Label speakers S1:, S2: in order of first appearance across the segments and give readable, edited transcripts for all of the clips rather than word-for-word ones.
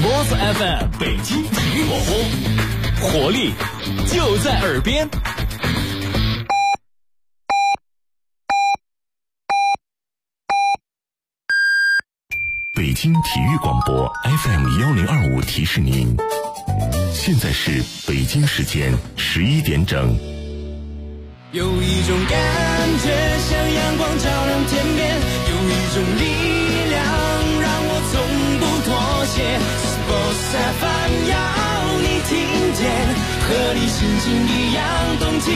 S1: Sports FM 北京体育广播，活力就在耳边。
S2: 北京体育广播 FM1025 提示您，现在是北京时间11点整。
S3: 有一种感觉像阳光照亮天边，有一种力量让我从不妥协。Sports FM 要你听见，和你心情一样动起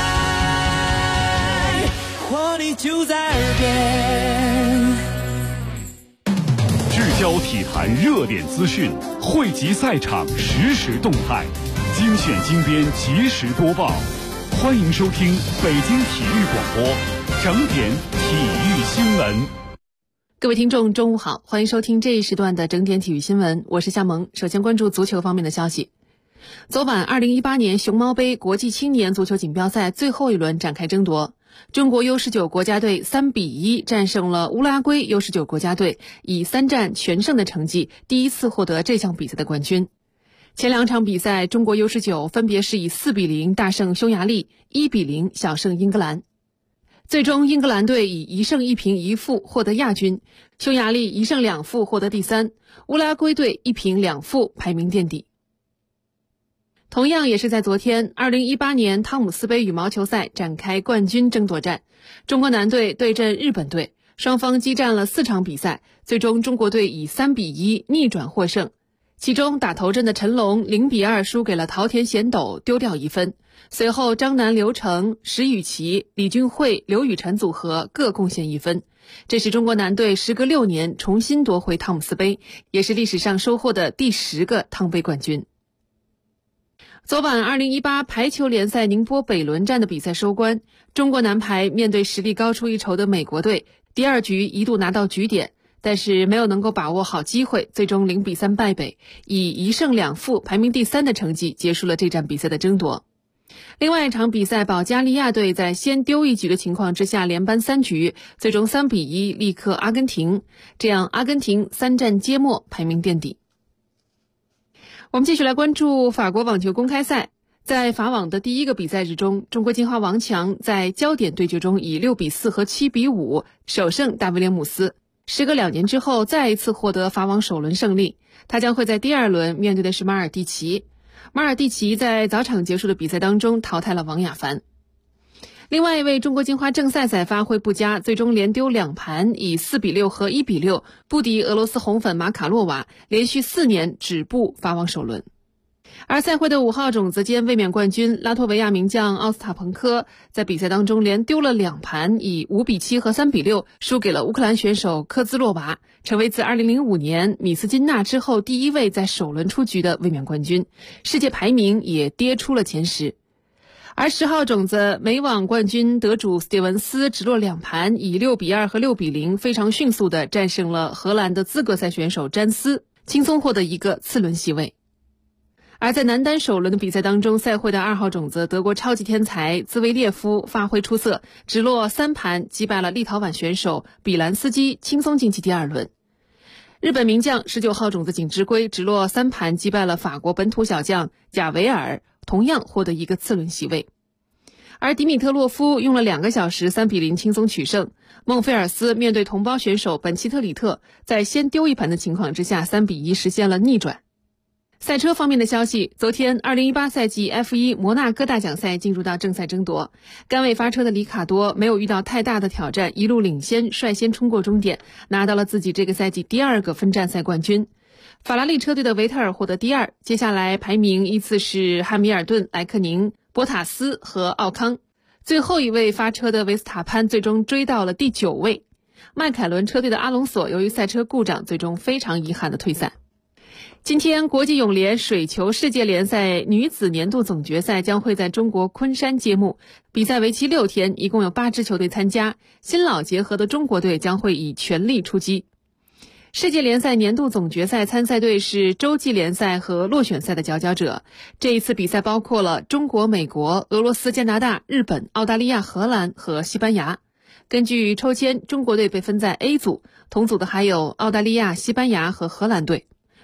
S3: 来，活力就在耳边。
S4: 聚焦体坛热点资讯，汇集赛场实时动态，精选精编及时播报。欢迎收听北京体育广播整点体育新闻。
S5: 各位听众中午好，欢迎收听这一时段的整点体育新闻，我是夏萌。首先关注足球方面的消息。昨晚2018年熊猫杯国际青年足球锦标赛最后一轮展开争夺，中国 U19 国家队3-1战胜了乌拉圭 U19 国家队，以3战全胜的成绩第一次获得这项比赛的冠军。前两场比赛，中国 U19 分别是以4-0大胜匈牙利，1-0小胜英格兰。最终英格兰队以1胜1平1负获得亚军，匈牙利1胜2负获得第三，乌拉圭队1平2负排名垫底。同样也是在昨天，2018年汤姆斯杯羽毛球赛展开冠军争夺战，中国男队对阵日本队，双方激战了4场比赛，最终中国队以3-1逆转获胜。其中打头阵的陈龙0-2输给了桃田贤斗，丢掉1分。随后张楠、刘成、石宇奇、李俊慧、刘雨辰组合各贡献1分。这是中国男队时隔6年重新夺回汤姆斯杯，也是历史上收获的第10个汤杯冠军。昨晚2018排球联赛宁波北仑站的比赛收官，中国男排面对实力高出一筹的美国队，第二局一度拿到局点，但是没有能够把握好机会，最终0-3败北，以1胜2负排名第3的成绩结束了这场比赛的争夺。另外一场比赛，保加利亚队在先丢一局的情况之下连扳3局，最终3-1力克阿根廷，这样阿根廷3战皆没，排名垫底。我们继续来关注法国网球公开赛。在法网的第一个比赛日中，中国金花王强在焦点对决中以6-4和7-5首胜大威廉姆斯。时隔2年之后再一次获得法网首轮胜利，他将会在第2轮面对的是马尔蒂奇。马尔蒂奇在早场结束的比赛当中淘汰了王雅凡。另外一位中国金花郑赛赛发挥不佳，最终连丢2盘，以4-6和1-6不敌俄罗斯红粉马卡洛娃，连续4年止步法网首轮。而赛会的5号种子兼卫冕冠军拉脱维亚名将奥斯塔彭科在比赛当中连丢了2盘，以5-7和3-6输给了乌克兰选手科兹洛娃，成为自2005年米斯金纳之后第一位在首轮出局的卫冕冠军，世界排名也跌出了前10。而10号种子美网冠军得主斯蒂文斯直落2盘，以6-2和6-0非常迅速地战胜了荷兰的资格赛选手詹斯，轻松获得一个次轮席位。而在男单首轮的比赛当中，赛会的2号种子德国超级天才兹维列夫发挥出色，直落3盘击败了立陶宛选手比兰斯基，轻松晋级第2轮。日本名将19号种子锦织圭直落3盘击败了法国本土小将贾维尔，同样获得一个次轮席位。而迪米特洛夫用了2个小时3-0轻松取胜，孟菲尔斯面对同胞选手本奇特里特，在先丢1盘的情况之下3-1实现了逆转。赛车方面的消息，昨天2018赛季 F1 摩纳哥大奖赛进入到正赛争夺，杆位发车的里卡多没有遇到太大的挑战，一路领先，率先冲过终点，拿到了自己这个赛季第2个分站赛冠军。法拉利车队的维特尔获得第2，接下来排名依次是汉密尔顿、莱克宁、博塔斯和奥康，最后一位发车的维斯塔潘最终追到了第9位。迈凯伦车队的阿隆索由于赛车故障，最终非常遗憾的退赛。今天国际泳联水球世界联赛女子年度总决赛将会在中国昆山揭幕，比赛为期6天，一共有8支球队参加，新老结合的中国队将会以全力出击。世界联赛年度总决赛参赛队是洲际联赛和落选赛的佼佼者，这一次比赛包括了中国、美国、俄罗斯、加拿大、日本、澳大利亚、荷兰和西班牙。根据抽签，中国队被分在 A 组，同组的还有澳大利亚、西班牙和荷兰队。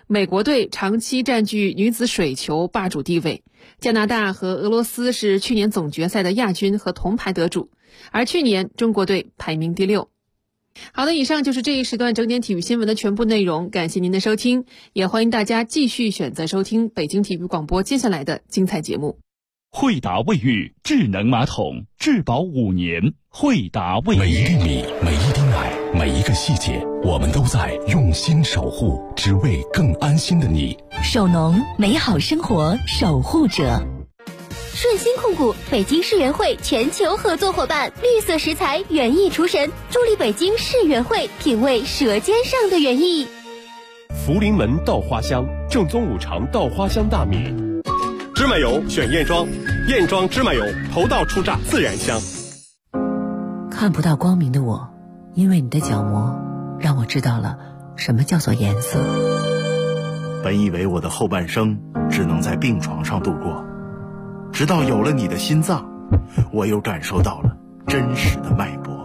S5: 美国队长期占据女子水球霸主地位，加拿大和俄罗斯是去年总决赛的亚军和铜牌得主，而去年中国队排名第6。好的，以上就是这一时段整点体育新闻的全部内容，感谢您的收听，也欢迎大家继续选择收听北京体育广播接下来的精彩节目。
S4: 惠达卫浴智能马桶，质保5年。惠达卫浴，
S2: 每一粒米，每一滴奶，每一个细节，我们都在用心守护，只为更安心的你。
S6: 首农，美好生活守护者。
S7: 顺鑫控股北京世园会全球合作伙伴，绿色食材园艺厨神，助力北京世园会品味舌尖上的园艺。
S8: 福临门稻花香，正宗5常稻花香大米。芝麻油选燕庄，燕庄芝麻油，头道出榨自然香。
S6: 看不到光明的我，因为你的角膜让我知道了什么叫做颜色。
S9: 本以为我的后半生只能在病床上度过，直到有了你的心脏，我又感受到了真实的脉搏。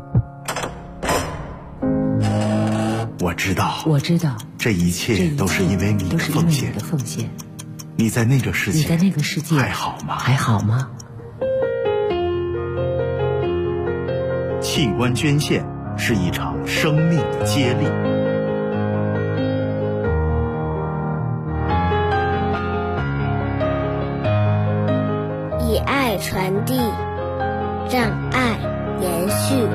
S9: 我知道，这一切都是因为你的奉献。你在那个世界还好吗？器官捐献是一场生命的接力。
S10: 以爱传递，让爱延续。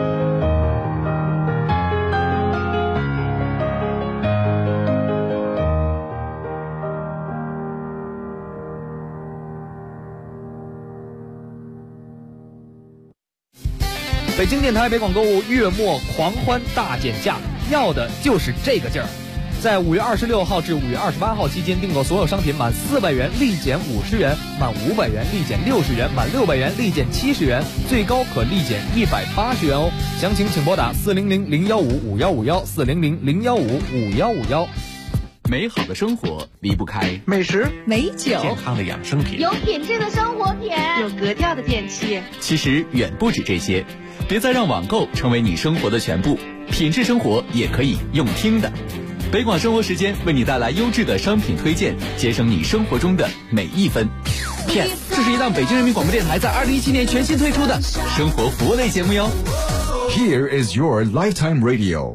S11: 北京电台北广购物月末狂欢大减价，要的就是这个劲儿。在5月26号至5月28号期间，订购所有商品满400元立减50元，满500元立减60元，满600元立减70元，最高可立减180元哦。详情请拨打400-015-5151，400-015-5151。
S1: 美好的生活离不开
S11: 美食、
S6: 美酒、
S1: 健康的养生品，
S7: 有品质的生活品，
S6: 有格调的电器。
S1: 其实远不止这些，别再让网购成为你生活的全部，品质生活也可以用听的。北广生活时间为你带来优质的商品推荐，节省你生活中的每一分。这是一档北京人民广播电台在2017年全新推出的生活服务类节目哟。
S2: Here is your lifetime radio。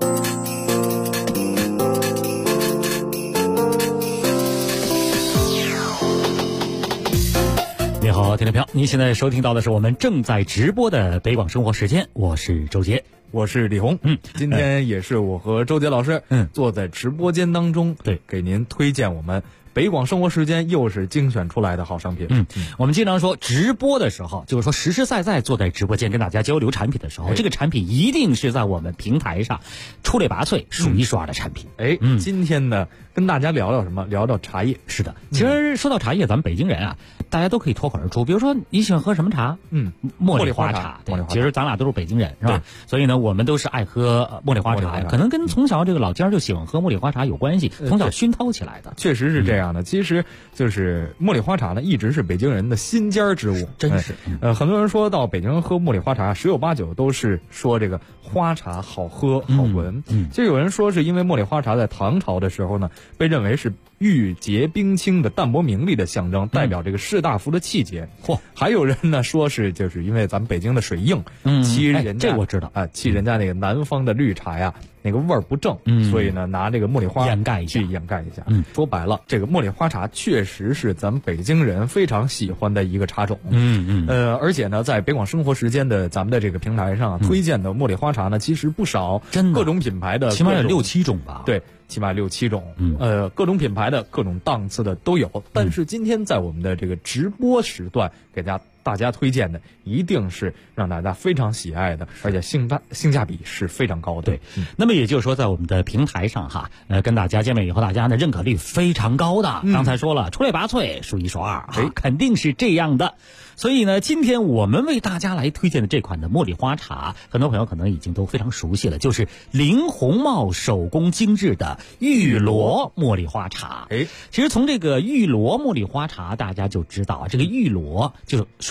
S12: 你好，听众朋友，您现在收听到的是我们正在直播的北广生活时间，我是周杰，
S11: 我是李红。今天也是我和周杰老师坐在直播间当中，对，给您推荐我们北广生活时间又是精选出来的好商品。
S12: 我们经常说直播的时候，就是说实实在在坐在直播间跟大家交流产品的时候，这个产品一定是在我们平台上出类拔萃、数一数二的产品。
S11: 今天呢，跟大家聊聊什么？聊聊茶叶。
S12: 是的，其实说到茶叶，咱们北京人啊，大家都可以脱口而出。比如说你喜欢喝什么茶？茉莉花茶。对，其实咱俩都是北京人，是吧？所以呢，我们都是爱喝茉莉花茶，可能跟从小这个老家就喜欢喝茉莉花茶有关系，从小熏陶起来的。
S11: 确实是这样的。其实就是茉莉花茶呢，一直是北京人的心尖之物。
S12: 真是。
S11: 很多人说到北京喝茉莉花茶，十有八九都是说这个花茶好喝好闻。就有人说是因为茉莉花茶在唐朝的时候呢，被认为是玉洁冰清的淡泊名利的象征，代表这个士大夫的气节。还有人呢说是就是因为咱们北京的水硬，欺人家
S12: 这我知道
S11: 啊，欺人家那个南方的绿茶呀，那个味儿不正，所以呢拿这个茉莉花
S12: 掩盖一下。
S11: 说白了，这个茉莉花茶确实是咱们北京人非常喜欢的一个茶种。而且呢，在北广生活时间的咱们的这个平台上推荐的茉莉花茶呢，其实不少，
S12: 真的
S11: 各种品牌的，
S12: 起码有6-7种吧。
S11: 对。起码6-7种，各种品牌的各种档次的都有。但是今天在我们的这个直播时段给大家推荐的，一定是让大家非常喜爱的，而且性价比是非常高的。
S12: 对，那么也就是说，在我们的平台上哈，跟大家见面以后，大家呢认可率非常高的。刚才说了，出类拔萃，数一数二，肯定是这样的。所以呢，今天我们为大家来推荐的这款的茉莉花茶，很多朋友可能已经都非常熟悉了，就是林红帽手工精制的玉螺茉莉花茶。其实从这个玉螺茉莉花茶，大家就知道啊，这个玉螺就是说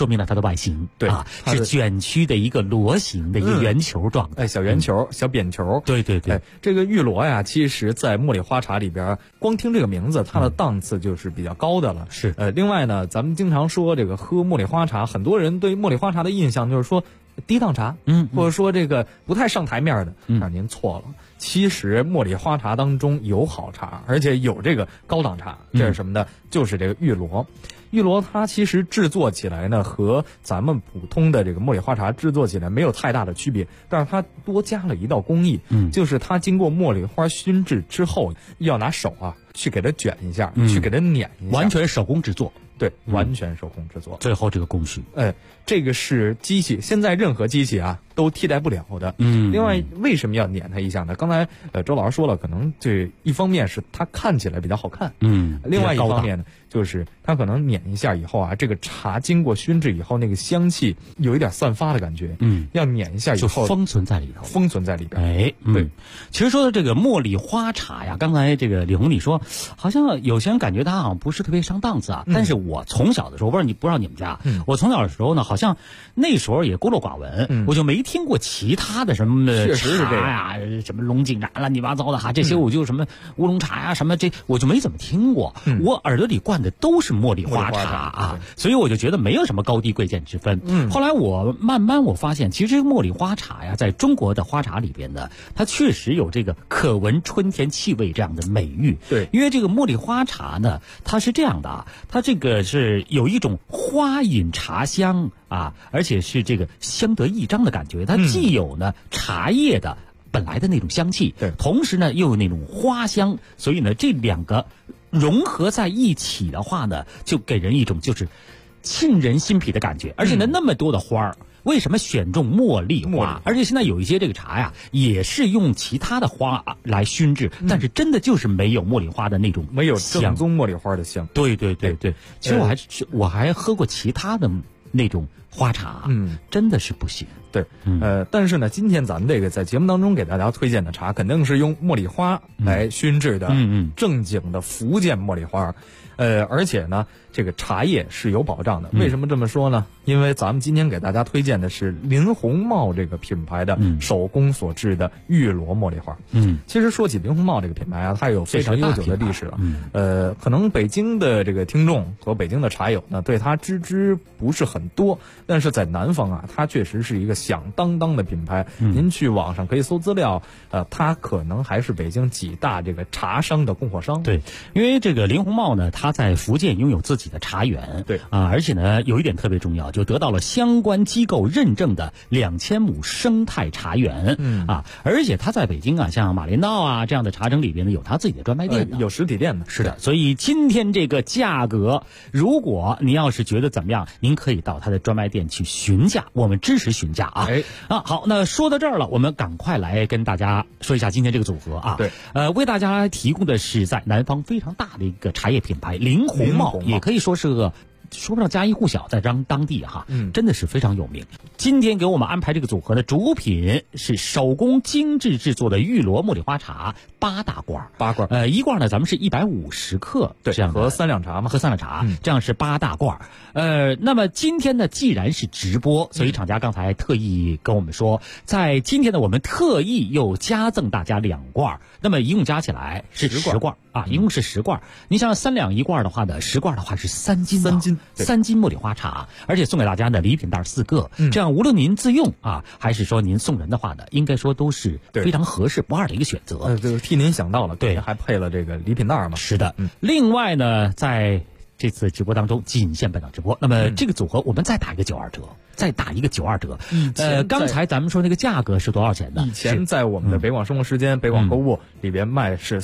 S12: 说明了它的外形，
S11: 对
S12: 啊，是卷曲的一个螺形的一个圆球状的，
S11: 小圆球、小扁球。
S12: 对对对，
S11: 这个玉螺呀，其实在茉莉花茶里边，光听这个名字，它的档次就是比较高的了。
S12: 是
S11: 另外呢，咱们经常说这个喝茉莉花茶，很多人对茉莉花茶的印象就是说低档茶，或者说这个不太上台面的，但是您错了。其实茉莉花茶当中有好茶，而且有这个高档茶，这是什么呢？就是这个玉螺。玉螺它其实制作起来呢，和咱们普通的这个茉莉花茶制作起来没有太大的区别，但是它多加了一道工艺，就是它经过茉莉花熏制之后，要拿手去给它卷一下，去给它碾一下，
S12: 完全手工制作。
S11: 对，完全手工制作。
S12: 最后这个工序，
S11: 这个是机器，现在任何机器都替代不了的。另外为什么要碾它一下呢？刚才周老师说了，可能这一方面是它看起来比较好看，另外一方面呢，就是它可能碾一下以后这个茶经过熏制以后，那个香气有一点散发的感觉，要碾一下以后
S12: 就封存在里头，
S11: 对。
S12: 其实说的这个茉莉花茶呀，刚才这个李红你说，好像有些人感觉它好像不是特别上档次但是我从小的时候，不知道你们家，我从小的时候呢，好像那时候也孤陋寡闻，我就没听过其他的什么茶呀，什么龙井茶乱七八糟的这些我就什么乌龙茶呀什么我就没怎么听过，我耳朵里灌的都是茉莉花茶所以我就觉得没有什么高低贵贱之分。后来我慢慢发现，其实茉莉花茶呀，在中国的花茶里边呢，它确实有这个可闻春天气味这样的美誉。
S11: 对，
S12: 因为这个茉莉花茶呢，它是这样的它这个是有一种花饮茶香而且是这个相得益彰的感觉。它既有呢茶叶的本来的那种香气，同时呢又有那种花香，所以呢这两个融合在一起的话呢，就给人一种就是沁人心脾的感觉。而且呢那么多的花儿，为什么选中茉莉花？而且现在有一些这个茶呀，也是用其他的花来熏制，但是真的就是没有茉莉花的那种香，
S11: 没有正宗茉莉花的香。
S12: 对。其实我还喝过其他的那种花茶，真的是不行。
S11: 对，但是呢，今天咱们这个在节目当中给大家推荐的茶，肯定是用茉莉花来熏制的，正经的福建茉莉花。而且呢，这个茶叶是有保障的。为什么这么说呢？因为咱们今天给大家推荐的是林红帽这个品牌的手工所制的玉螺茉莉花。其实说起林红帽这个品牌它有非常悠久的历史了。可能北京的这个听众和北京的茶友呢，对它知不是很多，但是在南方它确实是一个响当当的品牌。您去网上可以搜资料，它可能还是北京几大这个茶商的供货商。
S12: 对，因为这个林红帽呢，它在福建拥有自己的茶园，
S11: 对
S12: 而且呢有一点特别重要，就得到了相关机构认证的2000亩生态茶园，而且它在北京像马连道这样的茶城里边呢，有它自己的专卖店的，
S11: 有实体店的。
S12: 是的，所以今天这个价格，如果您要是觉得怎么样，您可以到它的专卖店去询价，我们支持询价好，那说到这儿了，我们赶快来跟大家说一下今天这个组合
S11: 对，
S12: 为大家提供的是在南方非常大的一个茶叶品牌林红帽，也可以说是个说不上家喻户晓，在当地真的是非常有名。今天给我们安排这个组合的主品是手工精致制作的玉螺茉莉花茶8大罐，1罐呢咱们是150克，
S11: 对，
S12: 这样
S11: 喝3两茶嘛，
S12: 喝3两茶，这样是8大罐。那么今天呢，既然是直播，所以厂家刚才特意跟我们说，在今天呢，我们特意又加赠大家2罐，那么一共加起来是10罐一共是10罐。你像3两1罐的话呢，10罐的话是3斤，3斤茉莉花茶，而且送给大家的礼品袋4个，这样无论您自用还是说您送人的话呢，应该说都是非常合适不二的一个选择。
S11: 就替您想到了，对，还配了这个礼品袋嘛。
S12: 是的，另外呢，在这次直播当中仅限本档直播，那么这个组合我们再打一个92折，再打一个92折。刚才咱们说那个价格是多少钱呢？
S11: 以前在我们的北广生活时间、北广购物里边卖是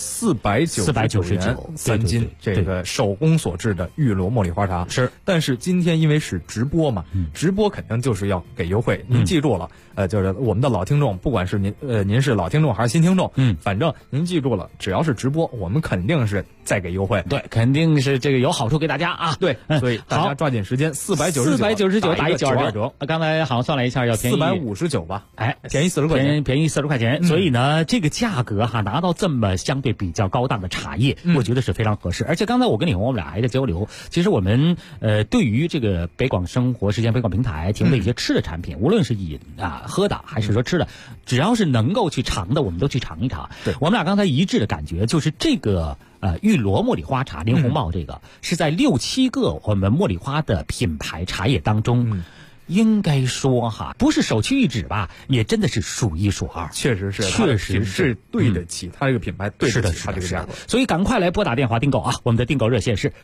S11: 499元3斤，这个手工所制的玉螺茉莉花茶
S12: 是。
S11: 但是今天因为是直播嘛，直播肯定就是要给优惠。您记住了，就是我们的老听众，不管是您是老听众还是新听众，反正您记住了，只要是直播，我们肯定是再给优惠。
S12: 对，肯定是这个有好处给大家啊。
S11: 对，所以大家抓紧时间，499
S12: 打一个92折。
S11: 折。
S12: 刚才好像算了一下，要便宜
S11: 459吧？
S12: 哎，
S11: 便宜40块钱，
S12: 便宜40块钱。所以呢，这个价格拿到这么相对比较高档的茶叶，我觉得是非常合适。而且刚才我跟李红我们俩还在交流，其实我们对于这个北广生活时间北广平台提供的一些吃的产品，无论是饮喝的还是说吃的，只要是能够去尝的，我们都去尝一尝。
S11: 对，
S12: 我们俩刚才一致的感觉就是这个玉罗茉莉花茶林红帽，这个是在6、7个我们茉莉花的品牌茶叶当中。应该说不是首屈一指吧，也真的是数一数二。
S11: 确实是，
S12: 确实
S11: 是对得起它这个品牌，对得起它这个价格。
S12: 所以赶快来拨打电话订购啊！我们的订购热线是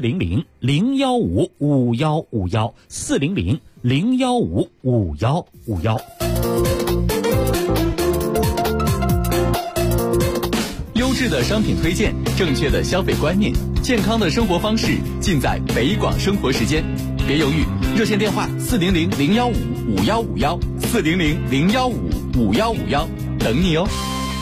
S12: 400-015-5151，400-015-5151。
S1: 优质的商品推荐，正确的消费观念，健康的生活方式，尽在北广生活时间。别犹豫，热线电话400-015-5151，400-015-5151，等你哦。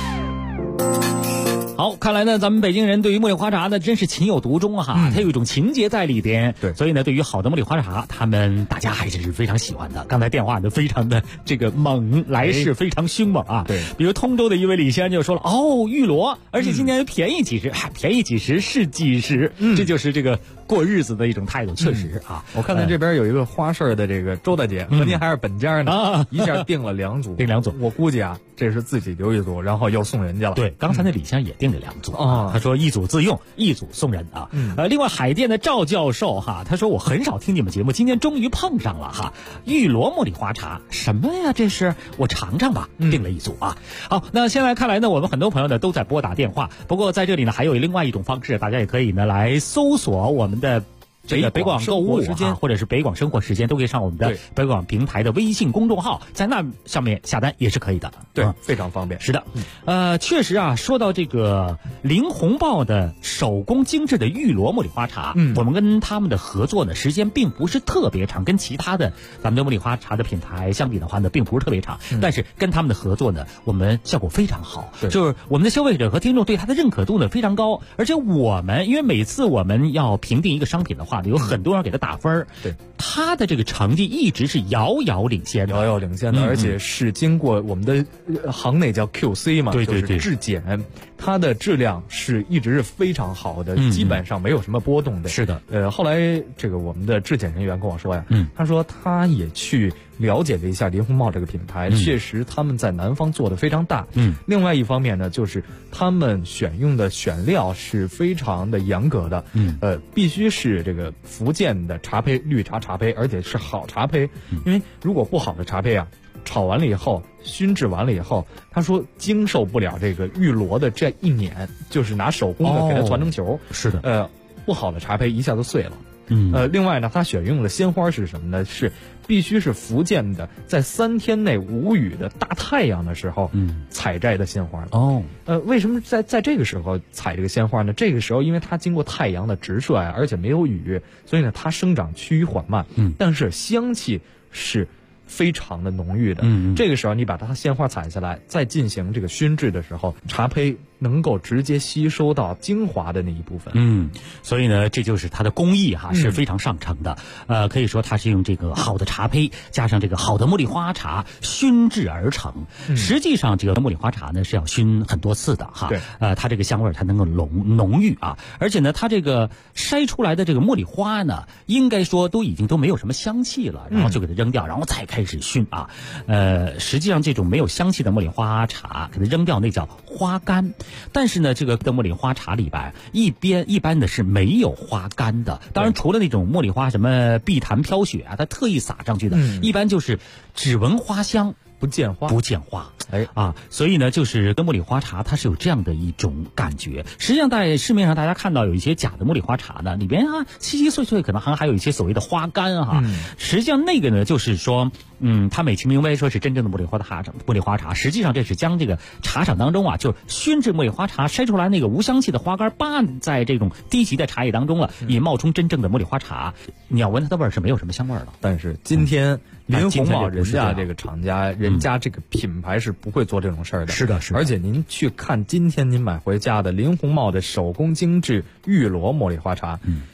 S12: 好，看来呢，咱们北京人对于茉莉花茶呢，真是情有独钟它有一种情节在里边。
S11: 对，
S12: 所以呢，对于好的茉莉花茶，大家还是非常喜欢的。刚才电话呢，非常的这个猛，来势非常凶猛啊。
S11: 对，
S12: 比如通州的一位李先生就说了，玉罗，而且今年便宜几十，便宜几十是几十，这就是这个过日子的一种态度，确实
S11: 我看到这边有一个花市的这个周大姐，和您还是本家呢，一下订了2组，我估计这是自己留一组，然后又送人家了。
S12: 对，刚才那李先生也订了2组他说1组自用，1组送人另外海淀的赵教授他说我很少听你们节目，今天终于碰上了玉罗茉莉花茶，什么呀这是？我尝尝吧，订了1组好，那现在看来呢，我们很多朋友呢都在拨打电话，不过在这里呢还有另外一种方式，大家也可以呢来搜索我们的这个北广购物或者是北广生活时间，都可以上我们的北广平台的微信公众号，在那上面下单也是可以的。
S11: 对，非常方便。
S12: 是的，确实说到这个林红豹的手工精致的玉罗茉莉花茶，我们跟他们的合作呢，时间并不是特别长，跟其他的咱们的茉莉花茶的品牌相比的话呢，并不是特别长，但是跟他们的合作呢，我们效果非常好，就是我们的消费者和听众对它的认可度呢非常高，而且我们因为每次我们要评定一个商品的话，有很多人给他打分，
S11: 对
S12: 他的这个成绩一直是遥遥领先的，
S11: 而且是经过我们的行内叫 QC 嘛，
S12: 对，
S11: 就是质检，它的质量是一直是非常好的，基本上没有什么波动的。
S12: 是的，
S11: 后来这个我们的质检人员跟我说他说他也去了解了一下林红帽这个品牌，确实他们在南方做的非常大。另外一方面呢，就是他们选用的选料是非常的严格的，必须是这个福建的茶胚，绿茶茶胚，而且是好茶胚，因为如果不好的茶胚炒完了以后，熏制完了以后，他说经受不了这个玉罗的这一碾，就是拿手工的给它团成球。
S12: 是的，
S11: 不好的茶胚一下就碎了。另外呢，他选用的鲜花是什么呢？是必须是福建的，在3天内无雨的大太阳的时候，采摘的鲜花。为什么在这个时候采这个鲜花呢？这个时候因为它经过太阳的直射而且没有雨，所以呢它生长趋于缓慢。但是香气是非常的浓郁的。这个时候你把它鲜花采下来，再进行这个熏制的时候，茶胚能够直接吸收到精华的那一部分。
S12: 所以呢，这就是它的工艺是非常上乘的。可以说它是用这个好的茶胚加上这个好的茉莉花茶熏制而成。实际上这个茉莉花茶呢是要熏很多次的
S11: 对，
S12: 它这个香味才能够浓郁而且呢，它这个筛出来的这个茉莉花呢，应该说都没有什么香气了，然后就给它扔掉，然后再开始熏实际上这种没有香气的茉莉花茶给它扔掉，那叫花干。但是呢，这个的茉莉花茶里边一般的是没有花干的，当然除了那种茉莉花什么碧潭飘雪它特意撒上去的，一般就是只闻花香
S11: 不见花。
S12: 所以呢，就是跟茉莉花茶它是有这样的一种感觉。实际上在市面上大家看到有一些假的茉莉花茶呢，里边稀稀碎碎可能还有一些所谓的花干实际上那个呢就是说它美其名为说是真正的茉莉花茶，实际上这是将这个茶厂当中就熏制茉莉花茶筛出来那个无香气的花干拌在这种低级的茶叶当中了，以冒充真正的茉莉花茶。你要闻它的味儿是没有什么香味的。
S11: 但是今天林红帽人家这个厂家，人家这个品牌是不会做这种事儿的。
S12: 是的，
S11: 而且您去看今天您买回家的林红帽的手工精致玉罗茉莉花茶，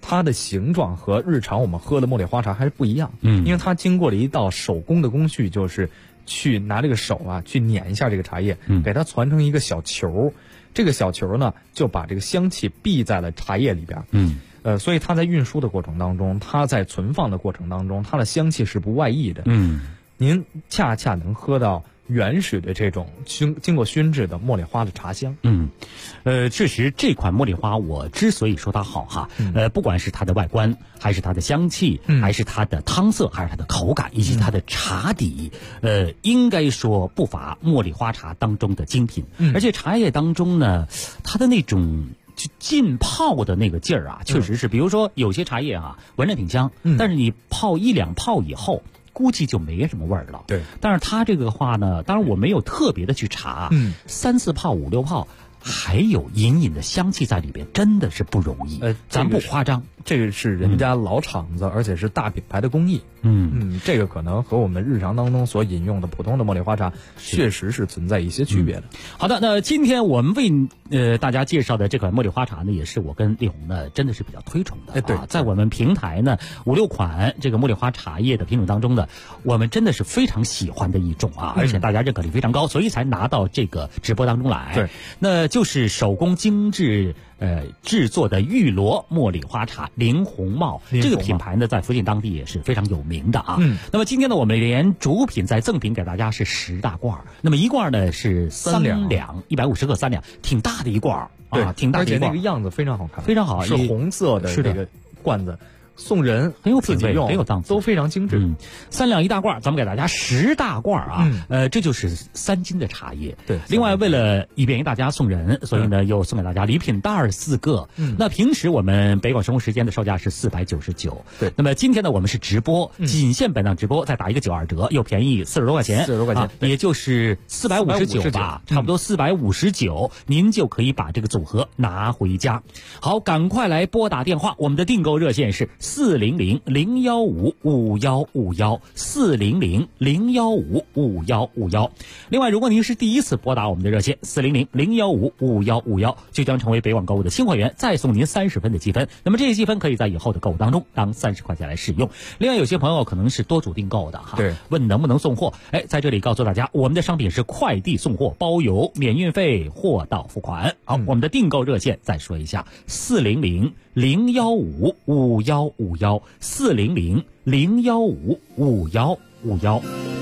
S11: 它的形状和日常我们喝的茉莉花茶还是不一样。因为它经过了一道手工的工序，就是去拿这个手啊去碾一下这个茶叶，给它攒成一个小球。这个小球呢，就把这个香气闭在了茶叶里边。所以它在运输的过程当中，它在存放的过程当中，它的香气是不外溢的。您恰恰能喝到原始的这种经过熏制的茉莉花的茶香。
S12: 确实这款茉莉花我之所以说它好哈，不管是它的外观，还是它的香气，还是它的汤色，还是它的口感，以及它的茶底，应该说不乏茉莉花茶当中的精品。而且茶叶当中呢，它的那种浸泡的那个劲儿啊，确实是，比如说有些茶叶啊，闻着挺香，但是你泡1、2泡以后，估计就没什么味儿了。
S11: 对，
S12: 但是它这个话呢，当然我没有特别的去查，3、4泡、5、6泡，还有隐隐的香气在里边，真的是不容易。咱不夸张，
S11: 这个是人家老厂子，而且是大品牌的工艺。这个可能和我们日常当中所饮用的普通的茉莉花茶确实是存在一些区别的。
S12: 好的，那今天我们为大家介绍的这款茉莉花茶呢，也是我跟丽红呢真的是比较推崇的。
S11: 对，
S12: 在我们平台呢5、6款这个茉莉花茶叶的品种当中呢，我们真的是非常喜欢的一种啊，而且大家认可率非常高，所以才拿到这个直播当中来。
S11: 对，
S12: 那就是手工精致制作的玉罗茉莉花茶林红帽，这个品牌呢在福建当地也是非常有名的啊。那么今天呢，我们连主品再赠品给大家是10大罐，那么一罐呢是3两，150克3两，挺大的一罐啊，挺大的一罐，
S11: 而且那个样子非常好看，
S12: 非常好，
S11: 是红色的这个罐子。送人
S12: 很有品味，
S11: 用
S12: 很有档次，
S11: 都非常精致。
S12: 3两1大罐，咱们给大家10大罐啊。这就是3斤的茶叶。
S11: 对。
S12: 另外，为了以便于大家送人，所以呢又送给大家礼品袋4个。那平时我们北广生活时间的售价是499。
S11: 对。
S12: 那么今天呢，我们是直播，仅限本档直播，再打一个92折，又便宜40多块钱。
S11: 40多块钱，
S12: 也就是459吧，差不多459，您就可以把这个组合拿回家。好，赶快来拨打电话，我们的订购热线是400-015-5151，400-015-5151。另外，如果您是第一次拨打我们的热线400-015-5151，就将成为北网购物的新会员，再送您30分的积分。那么这些积分可以在以后的购物当中当30块钱来使用。另外，有些朋友可能是多主订购的哈，
S11: 对，
S12: 问能不能送货？在这里告诉大家，我们的商品是快递送货，包邮、免运费，货到付款。好，我们的订购热线再说一下：400-015-5151，400-015-5151。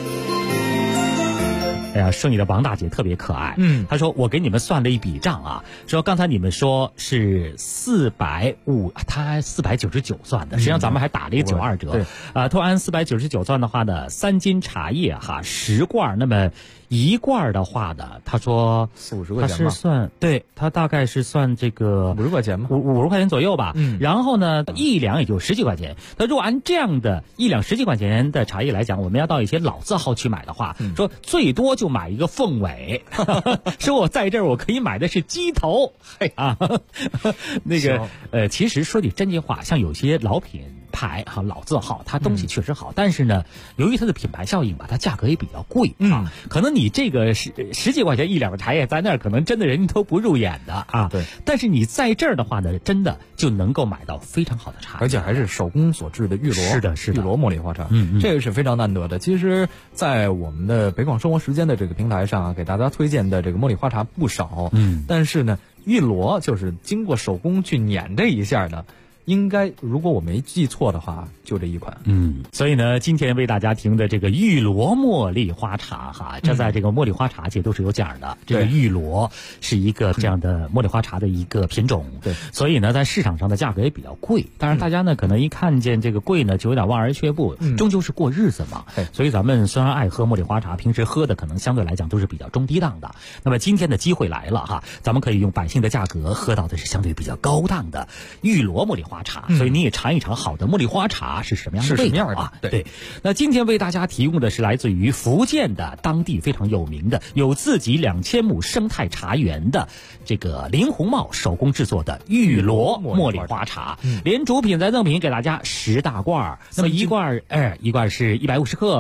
S12: 哎呀，顺义的王大姐特别可爱。她说我给你们算了一笔账啊，说刚才你们说是450，她499算的，实际上咱们还打了一个92折。都按499算的话呢，3斤茶叶哈，10罐，那么1罐的话呢，他说
S11: 40-50块钱吧，
S12: 他是算，对，他大概是算这个
S11: 50块钱吧
S12: ，50块钱左右吧。然后呢，1两也就10几块钱。他如果按这样的1两10几块钱的茶叶来讲，我们要到一些老字号去买的话，说最多就买一个凤尾，说我在这儿我可以买的是鸡头。那个其实说句真心话，像有些老品牌哈老字号，它东西确实好，但是呢，由于它的品牌效应吧，它价格也比较贵啊。可能你这个十几块钱1两个茶叶，在那儿可能真的人都不入眼的啊。
S11: 对。
S12: 但是你在这儿的话呢，真的就能够买到非常好的茶，
S11: 而且还是手工所制的玉罗。
S12: 是的，
S11: 玉罗茉莉花茶。这个是非常难得的。其实，在我们的北广生活时间的这个平台上啊，给大家推荐的这个茉莉花茶不少。但是呢，玉罗就是经过手工去碾这一下的。应该，如果我没记错的话，就这一款。
S12: 所以呢，今天为大家提供的这个玉罗茉莉花茶哈，这在这个茉莉花茶界都是有奖的。这个玉罗是一个这样的茉莉花茶的一个品种。
S11: 对，
S12: 所以呢，在市场上的价格也比较贵。当然，大家呢可能一看见这个贵呢，就有点望而却步。终究是过日子嘛。所以咱们虽然爱喝茉莉花茶，平时喝的可能相对来讲都是比较中低档的。那么今天的机会来了哈，咱们可以用百姓的价格喝到的是相对比较高档的玉罗茉莉花茶，所以你也尝一尝好的茉莉花茶是什么样的味道啊？对。那今天为大家提供的是来自于福建的当地非常有名的、有自己2000亩生态茶园的这个林红帽手工制作的玉罗茉莉花茶，连主品再赠品给大家10大罐。那么一罐是150克。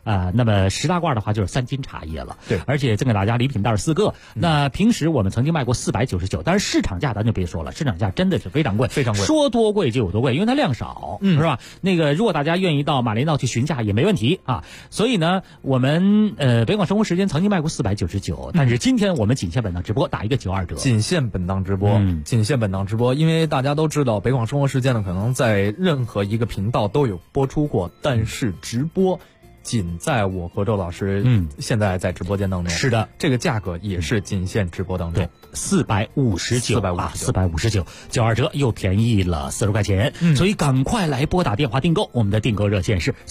S12: 那么10大罐的话就是3斤茶叶了。
S11: 对，
S12: 而且赠给大家礼品袋4个。那平时我们曾经卖过499，但是市场价咱就别说了，市场价真的是非常贵，
S11: 非常贵，
S12: 说多贵就有多贵，因为它量少，是吧？那个如果大家愿意到马连道去询价也没问题啊。所以呢，我们北广生活时间曾经卖过499，但是今天我们仅限本档直播打一个92折，
S11: 仅限本档直播，仅限本档直播，因为大家都知道北广生活时间呢，可能在任何一个频道都有播出过，但是直播仅在我和周老师现在在直播间当中。
S12: 是的，
S11: 这个价格也是仅限直播当中。
S12: 对，459，92折，又便宜了40块钱。所以赶快来拨打电话订购，我们的订购热线是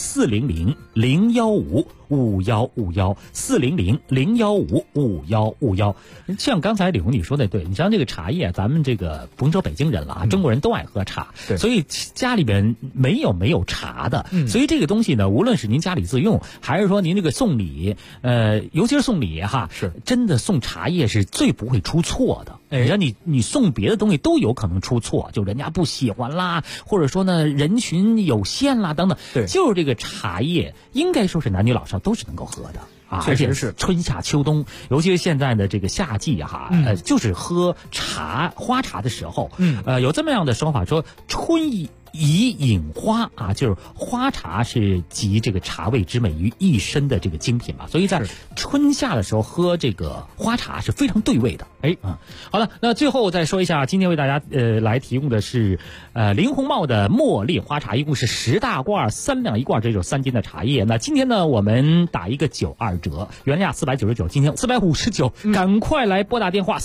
S12: 400-015-5151，400-015-5151。像刚才李红你说的对，你像这个茶叶，咱们这个甭说北京人了啊，中国人都爱喝茶，所以家里边没有茶的，所以这个东西呢，无论是您家里自用，还是说您这个送礼，尤其是送礼哈，
S11: 是
S12: 真的送茶叶是最不会出错的。你看你送别的东西都有可能出错，就人家不喜欢啦，或者说呢人群有限啦等等。
S11: 对，
S12: 就是这个茶叶应该说是男女老少都是能够喝的啊，
S11: 确实是
S12: 而且春夏秋冬，尤其是现在的这个夏季哈，就是喝茶花茶的时候，有这么样的说法说春宜饮花啊，就是花茶是集这个茶味之美于一身的这个精品嘛，所以在春夏的时候喝这个花茶是非常对味的。好了，那最后再说一下，今天为大家来提供的是林红茂的茉莉花茶，一共是10大罐，3两一罐，这就是3斤的茶叶。那今天呢，我们打一个92折，原价499，今天459，赶快来拨打电话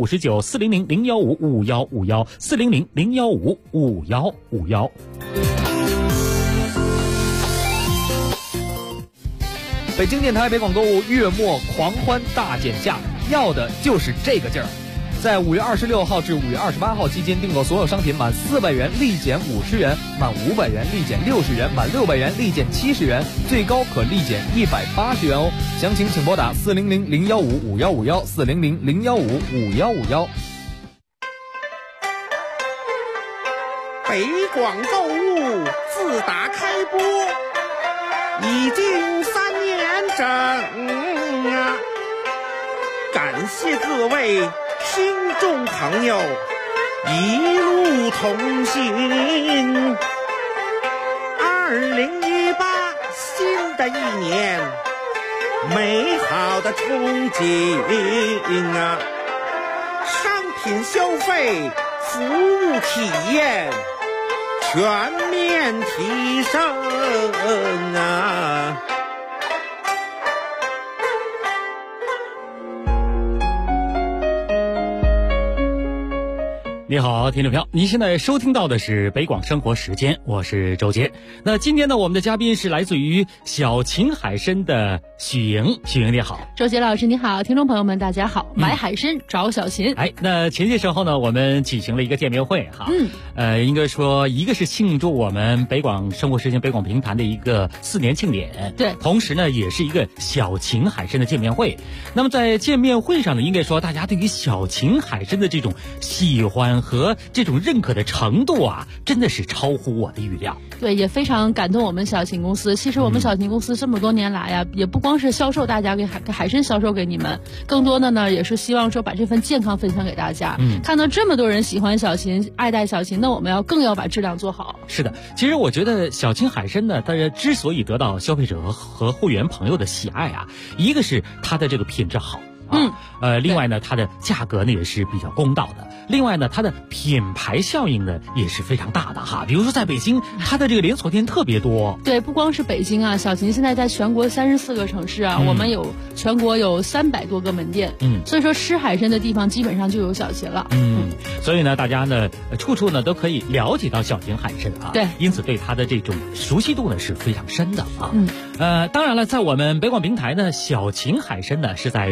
S12: 400-015-5151，400-015-5151。
S11: 北京电台北广购物月末狂欢大减价，要的就是这个劲儿。在5月26号至5月28号期间订购所有商品满400元立减50元，满500元立减60元，满600元立减70元，最高可立减180元哦。详情请拨打400-015-5151，400-015-5151。
S13: 北广购物自打开播已经3年整啊，感谢各位听众朋友一路同行。2018新的一年，美好的憧憬啊，商品消费，服务体验全面提升啊！
S12: 你好，听众朋友，您现在收听到的是北广生活时间，我是周杰。那今天呢，我们的嘉宾是来自于小秦海参的许莹。许莹你好。
S14: 周杰老师你好，听众朋友们大家好。买海参找小秦。
S12: 那前些时候呢，我们举行了一个见面会哈。应该说一个是庆祝我们北广生活时间北广评坛的一个4年庆典，
S14: 对，
S12: 同时呢也是一个小秦海参的见面会。那么在见面会上呢，应该说大家对于小秦海参的这种喜欢和这种认可的程度啊，真的是超乎我的预料。
S14: 对，也非常感动我们小秦公司。其实我们小秦公司这么多年来呀，也不光是销售大家给海参销售给你们，更多的呢也是希望说把这份健康分享给大家。看到这么多人喜欢小秦，爱戴小秦，那我们更要把质量做好。
S12: 是的，其实我觉得小秦海参呢，它之所以得到消费者和会员朋友的喜爱啊，一个是它的这个品质好。另外呢，它的价格呢也是比较公道的。另外呢，它的品牌效应呢也是非常大的哈。比如说在北京，它的这个连锁店特别多。
S14: 对，不光是北京啊，小秦现在在全国34个城市啊，我们全国有300多个门店。所以说吃海参的地方基本上就有小秦了。
S12: 所以呢，大家呢处处呢都可以了解到小秦海参啊。
S14: 对，
S12: 因此对它的这种熟悉度呢是非常深的啊。当然了，在我们北广平台呢，小秦海参呢是在众多的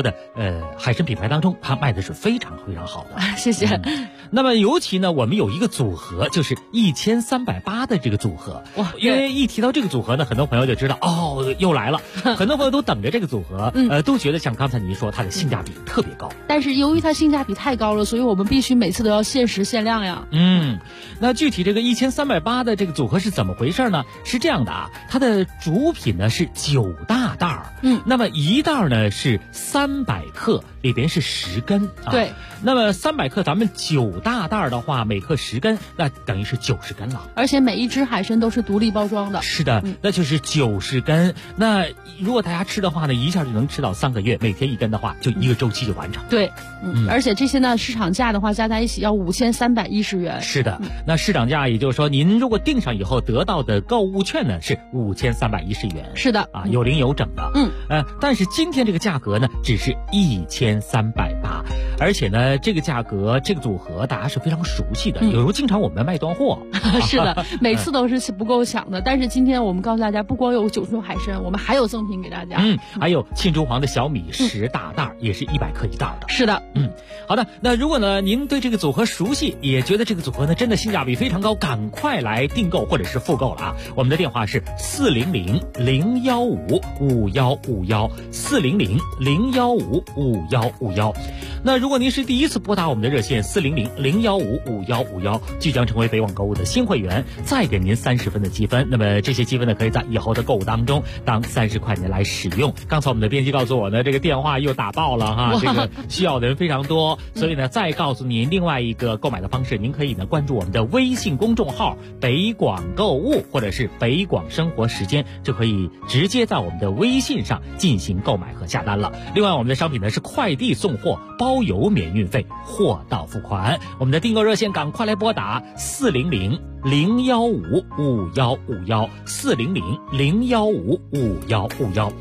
S12: 的海参品牌当中，它卖的是非常非常好的。
S14: 谢谢。
S12: 那么尤其呢，我们有一个组合，就是1380的这个组合。哇！因为一提到这个组合呢，很多朋友就知道哦，又来了。很多朋友都等着这个组合，都觉得像刚才您说，它的性价比特别高。
S14: 但是由于它性价比太高了，所以我们必须每次都要限时限量呀。
S12: 那具体这个1380的这个组合是怎么回事呢？是这样的啊，它的主品呢是9大袋儿，那么一袋呢是300克，里边是10根啊。
S14: 对，
S12: 那么300克咱们9大袋儿的话，每克10根，那等于是90根了。
S14: 而且每一只海参都是独立包装的。
S12: 是的，那就是90根。那如果大家吃的话呢，一下就能吃到3个月，每天1根的话，就1个周期就完成。
S14: 对，而且这些呢，市场价的话加在一起要5310元。
S12: 是的，那市场价也就是说，您如果订上以后得到的购物券呢是5310元。
S14: 是的，
S12: 啊，有零有整的。但是今天这个价格呢，只是1380，而且呢，这个价格这个组合大家是非常熟悉的，有时候经常我们卖断货。
S14: 是的，每次都是不够抢的。但是今天我们告诉大家，不光有9种海参，我们还有赠品给大家。
S12: 还有沁珠黄的小米10大袋，也是100克一袋的。
S14: 是的，
S12: 好的。那如果呢您对这个组合熟悉，也觉得这个组合呢真的性价比非常高，赶快来订购或者是复购了啊！我们的电话是400-015-5151，400-015-5151。那如果您是第一次拨打我们的热线400-015-5151，即将成为北网购物的新会员，再给您30分的积分。那么这些积分呢，可以在以后的购物当中当30块钱来使用。刚才我们的编辑告诉我呢，这个电话又打爆了哈，这个需要的人非常多，所以呢，再告诉您另外一个购买的方式，您可以呢关注我们的微信公众号北广购物或者是北广生活时间，就可以直接在我们的微信上进行购买和下单了。另外我们的商品呢是快递送货，包邮免运费，货到付款。我们的订购热线赶快来拨打400-015-5151，400-015-5151。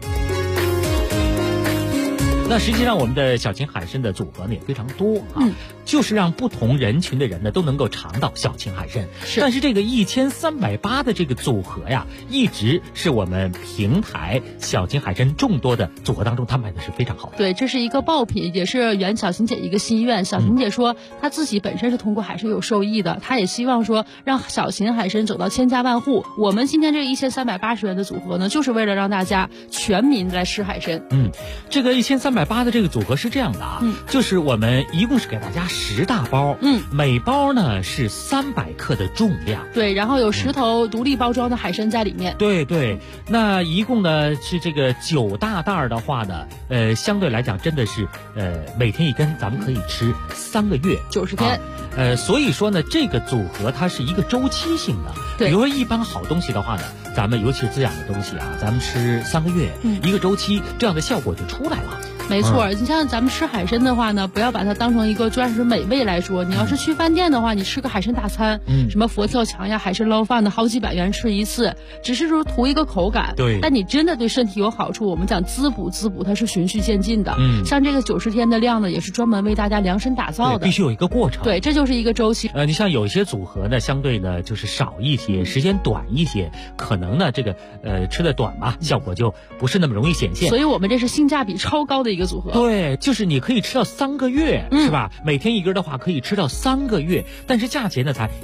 S12: 那实际上我们的小秦海参的组合呢也非常多啊，就是让不同人群的人呢都能够尝到小秦海参。但是这个1380的这个组合呀，一直是我们平台小秦海参众多的组合当中，它卖的是非常好的。
S14: 对，这是一个爆品，也是圆小秦姐一个心愿。小秦姐说，她自己本身是通过海参有受益的，她也希望说让小秦海参走到千家万户。我们今天这个1380元的组合呢，就是为了让大家全民来吃海参。
S12: 这个1380的这个组合是这样的啊，就是我们一共是给大家10大包，每包呢是300克的重量。
S14: 对，然后有10头独立包装的海参在里面。
S12: 对，那一共呢是这个9大袋的话呢，相对来讲真的是每天1根，咱们可以吃3个月
S14: ，90天。
S12: 所以说呢，这个组合它是一个周期性的。
S14: 对，
S12: 比如说一般好东西的话呢，咱们尤其是滋养的东西啊，咱们吃3个月，一个周期，这样的效果就出来了。
S14: 没错，你像咱们吃海参的话呢，不要把它当成一个专属美味来说。你要是去饭店的话，你吃个海参大餐，什么佛跳墙呀、海参捞饭的，好几百元吃一次，只是说图一个口感。
S12: 对，
S14: 但你真的对身体有好处，我们讲滋补，它是循序渐进的。像这个90天的量呢，也是专门为大家量身打造的，
S12: 必须有一个过程。
S14: 对，这就是一个周期。
S12: 你像有一些组合呢，相对呢就是少一些，时间短一些，可能呢这个吃的短嘛，效果就不是那么容易显现。
S14: 所以我们这是性价比超高的一个组合。
S12: 对，就是你可以吃到3个月，是吧？每天1根的话可以吃到3个月，但是价钱呢才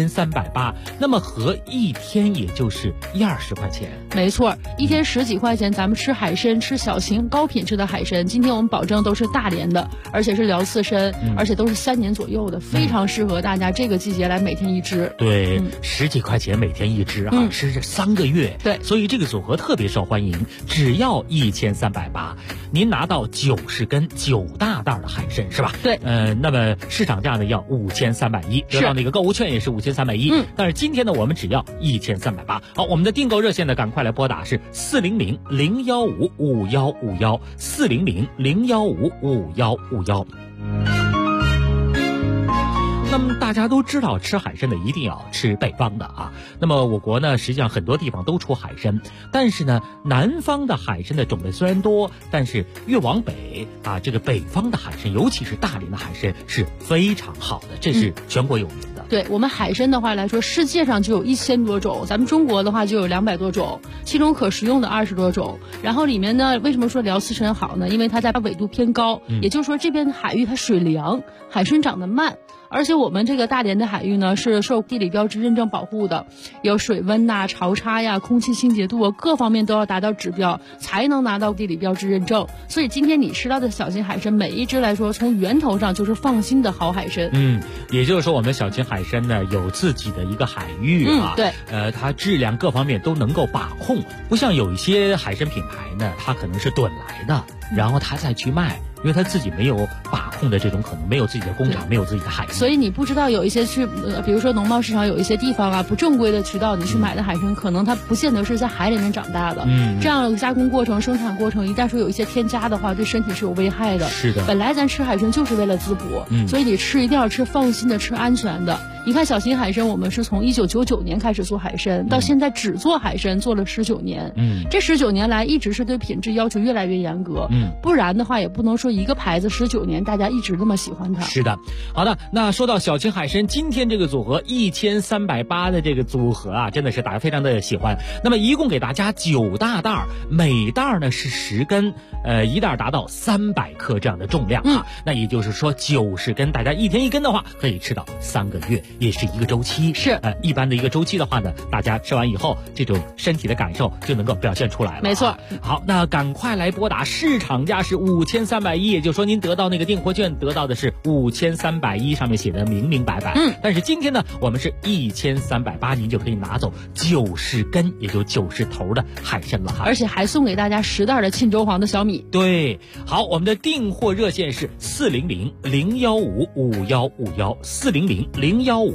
S12: 1380，那么合一天也就是120块钱。
S14: 没错，一天10几块钱，咱们吃海参，吃小秦高品质的海参。今天我们保证都是大连的，而且是辽刺参，而且都是3年左右的，非常适合大家这个季节来每天1只。
S12: 对，10几块钱每天1只啊，吃这3个月。
S14: 对，
S12: 所以这个组合特别受欢迎，只要1380，您拿到90根9大袋的海参是吧？
S14: 对，
S12: 那么市场价呢要5310，得到那个购物券也是5310。但是今天呢，我们只要1380。好，我们的订购热线呢，赶快来拨打是400-015-5151，400-015-5151。那么大家都知道，吃海参的一定要吃北方的啊。那么我国呢，实际上很多地方都出海参，但是呢，南方的海参的种类虽然多，但是越往北啊，这个北方的海参，尤其是大连的海参是非常好的，这是全国有名的。
S14: 对，我们海参的话来说，世界上就有1000多种，咱们中国的话就有200多种，其中可食用的20多种。然后里面呢，为什么说辽刺参好呢？因为它在纬度偏高，也就是说这边的海域它水凉，海参长得慢。而且我们这个大连的海域呢，是受地理标志认证保护的，有水温呐、潮差呀、空气清洁度啊，各方面都要达到指标，才能拿到地理标志认证。所以今天你吃到的小型海参，每一只来说，从源头上就是放心的好海参。
S12: 也就是说，我们小型海参呢，有自己的一个海域啊，
S14: 对，
S12: 它质量各方面都能够把控，不像有一些海参品牌呢，它可能是趸来的，然后它再去卖。因为他自己没有把控的这种可能，没有自己的工厂，没有自己的海域，
S14: 所以你不知道有一些去，比如说农贸市场有一些地方啊，不正规的渠道，你去买的海参，可能它不见得是在海里面长大的。这样加工过程、生产过程，一旦说有一些添加的话，对身体是有危害的。
S12: 是的，
S14: 本来咱吃海参就是为了滋补，所以你吃一定要吃放心的，吃安全的。你看小型海参，我们是从1999年开始做海参，到现在只做海参做了19年。这19年来一直是对品质要求越来越严格。不然的话也不能说一个牌子19年大家一直那么喜欢它。
S12: 是的，好的，那说到小型海参，今天这个组合1380的这个组合啊，真的是大家非常的喜欢。那么一共给大家9大袋，每袋呢是10根，一袋达到300克这样的重量啊。那也就是说90根，大家一天1根的话，可以吃到3个月。也是一个周期，
S14: 是
S12: 一般的一个周期的话呢，大家吃完以后，这种身体的感受就能够表现出来了。
S14: 没错。
S12: 好，那赶快来拨打，市场价是5310，也就是说您得到那个订货券得到的是5310，上面写的明明白白。但是今天呢，我们是1380，您就可以拿走90根，也就90头的海参了哈。
S14: 而且还送给大家10袋的沁州黄的小米。
S12: 对，好，我们的订货热线是400-015-5151，400-015-5151。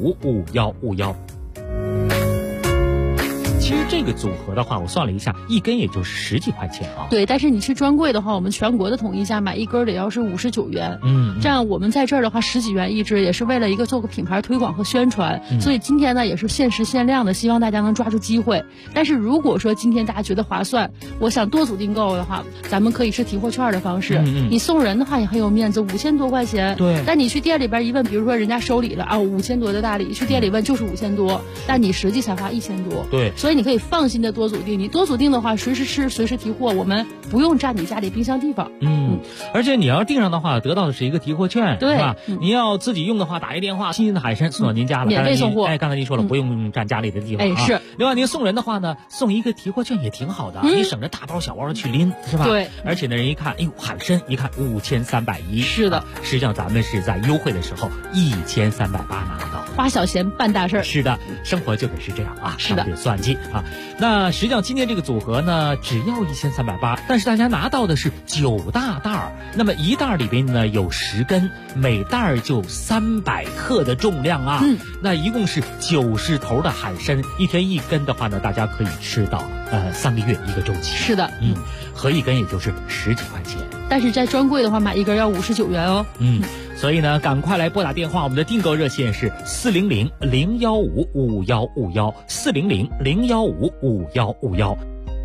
S12: 其实这个组合的话，我算了一下，一根也就是10几块钱啊。
S14: 对，但是你去专柜的话，我们全国的统一价买一根得要是59元。这样我们在这儿的话10几元一只，也是为了一个做个品牌推广和宣传。所以今天呢也是限时限量的，希望大家能抓住机会。但是如果说今天大家觉得划算，我想多组订购的话，咱们可以是提货券的方式。你送人的话也很有面子，5000多块钱。
S12: 对。
S14: 但你去店里边一问，比如说人家收礼了啊，5000多的大礼，去店里问就是5000多，但你实际才花1000多。
S12: 对。
S14: 所以你可以放心的多组订，你多组订的话，随时吃，随时提货，我们不用占你家里冰箱地方。
S12: 而且你要订上的话，得到的是一个提货券，
S14: 对，
S12: 是吧？你要自己用的话，打一电话，新鲜的海参送到您家了，
S14: 免费送货。
S12: 刚才您说了，不用占家里的地方。
S14: 是。
S12: 另外，您送人的话呢，送一个提货券也挺好的，你省着大包小包的去拎，是吧？
S14: 对。
S12: 而且呢，人一看，哎呦，海参，一看5310，
S14: 是的。
S12: 实际上咱们是在优惠的时候1380拿到，
S14: 花小钱办大事儿。
S12: 是的，生活就得是这样啊，
S14: 是的，
S12: 得算计啊。那实际上今天这个组合呢，只要1380，但是大家拿到的是9大袋，那么一袋里边呢有10根，每袋就300克的重量啊。那一共是90头的海参，一天1根的话呢，大家可以吃到3个月一个周期。
S14: 是的，
S12: 合一根也就是10几块钱。
S14: 但是在专柜的话，买一根要59元哦。
S12: 所以呢，赶快来拨打电话，我们的订购热线是400-015-5151，400-015-5151。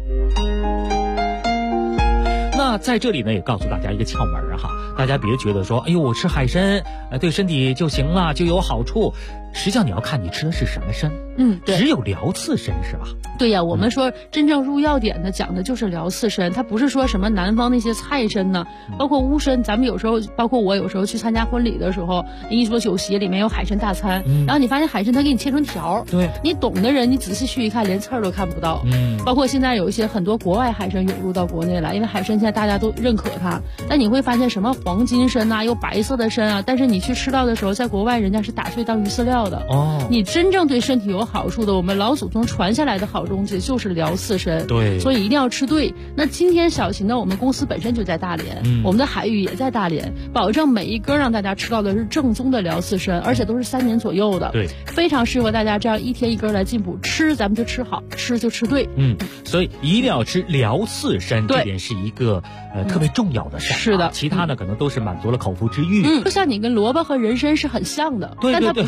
S12: 那在这里呢，也告诉大家一个窍门哈，大家别觉得说，哎呦，我吃海参，对身体就行了，就有好处。实际上你要看你吃的是什么参。
S14: 对，
S12: 只有辽刺参是吧？
S14: 对呀，我们说真正入药典的讲的就是辽刺参，它不是说什么南方那些菜参呢，包括乌参，咱们有时候，包括我有时候去参加婚礼的时候，一桌酒席里面有海参大餐，然后你发现海参它给你切成条，
S12: 对，
S14: 你懂的人你仔细去一看，连刺儿都看不到。包括现在有一些很多国外海参涌入到国内来，因为海参现在大家都认可它，但你会发现什么黄金参啊，有白色的参啊，但是你去吃到的时候，在国外人家是打碎当鱼饲料的。你真正对身体有好处的，我们老祖宗传下来的好东西就是辽刺参。
S12: 对，
S14: 所以一定要吃对。那今天小型的我们公司本身就在大连，我们的海域也在大连，保证每一根让大家吃到的是正宗的辽刺参，而且都是3年左右的。
S12: 对，
S14: 非常适合大家这样一天1根来进补，吃咱们就吃好，吃就吃对。
S12: 所以一定要吃辽刺参，这点是一个特别重要的事。
S14: 是的，
S12: 其他呢可能都是满足了口腹之欲。
S14: 就像你跟萝卜和人参是很像的，但它不是一回事儿。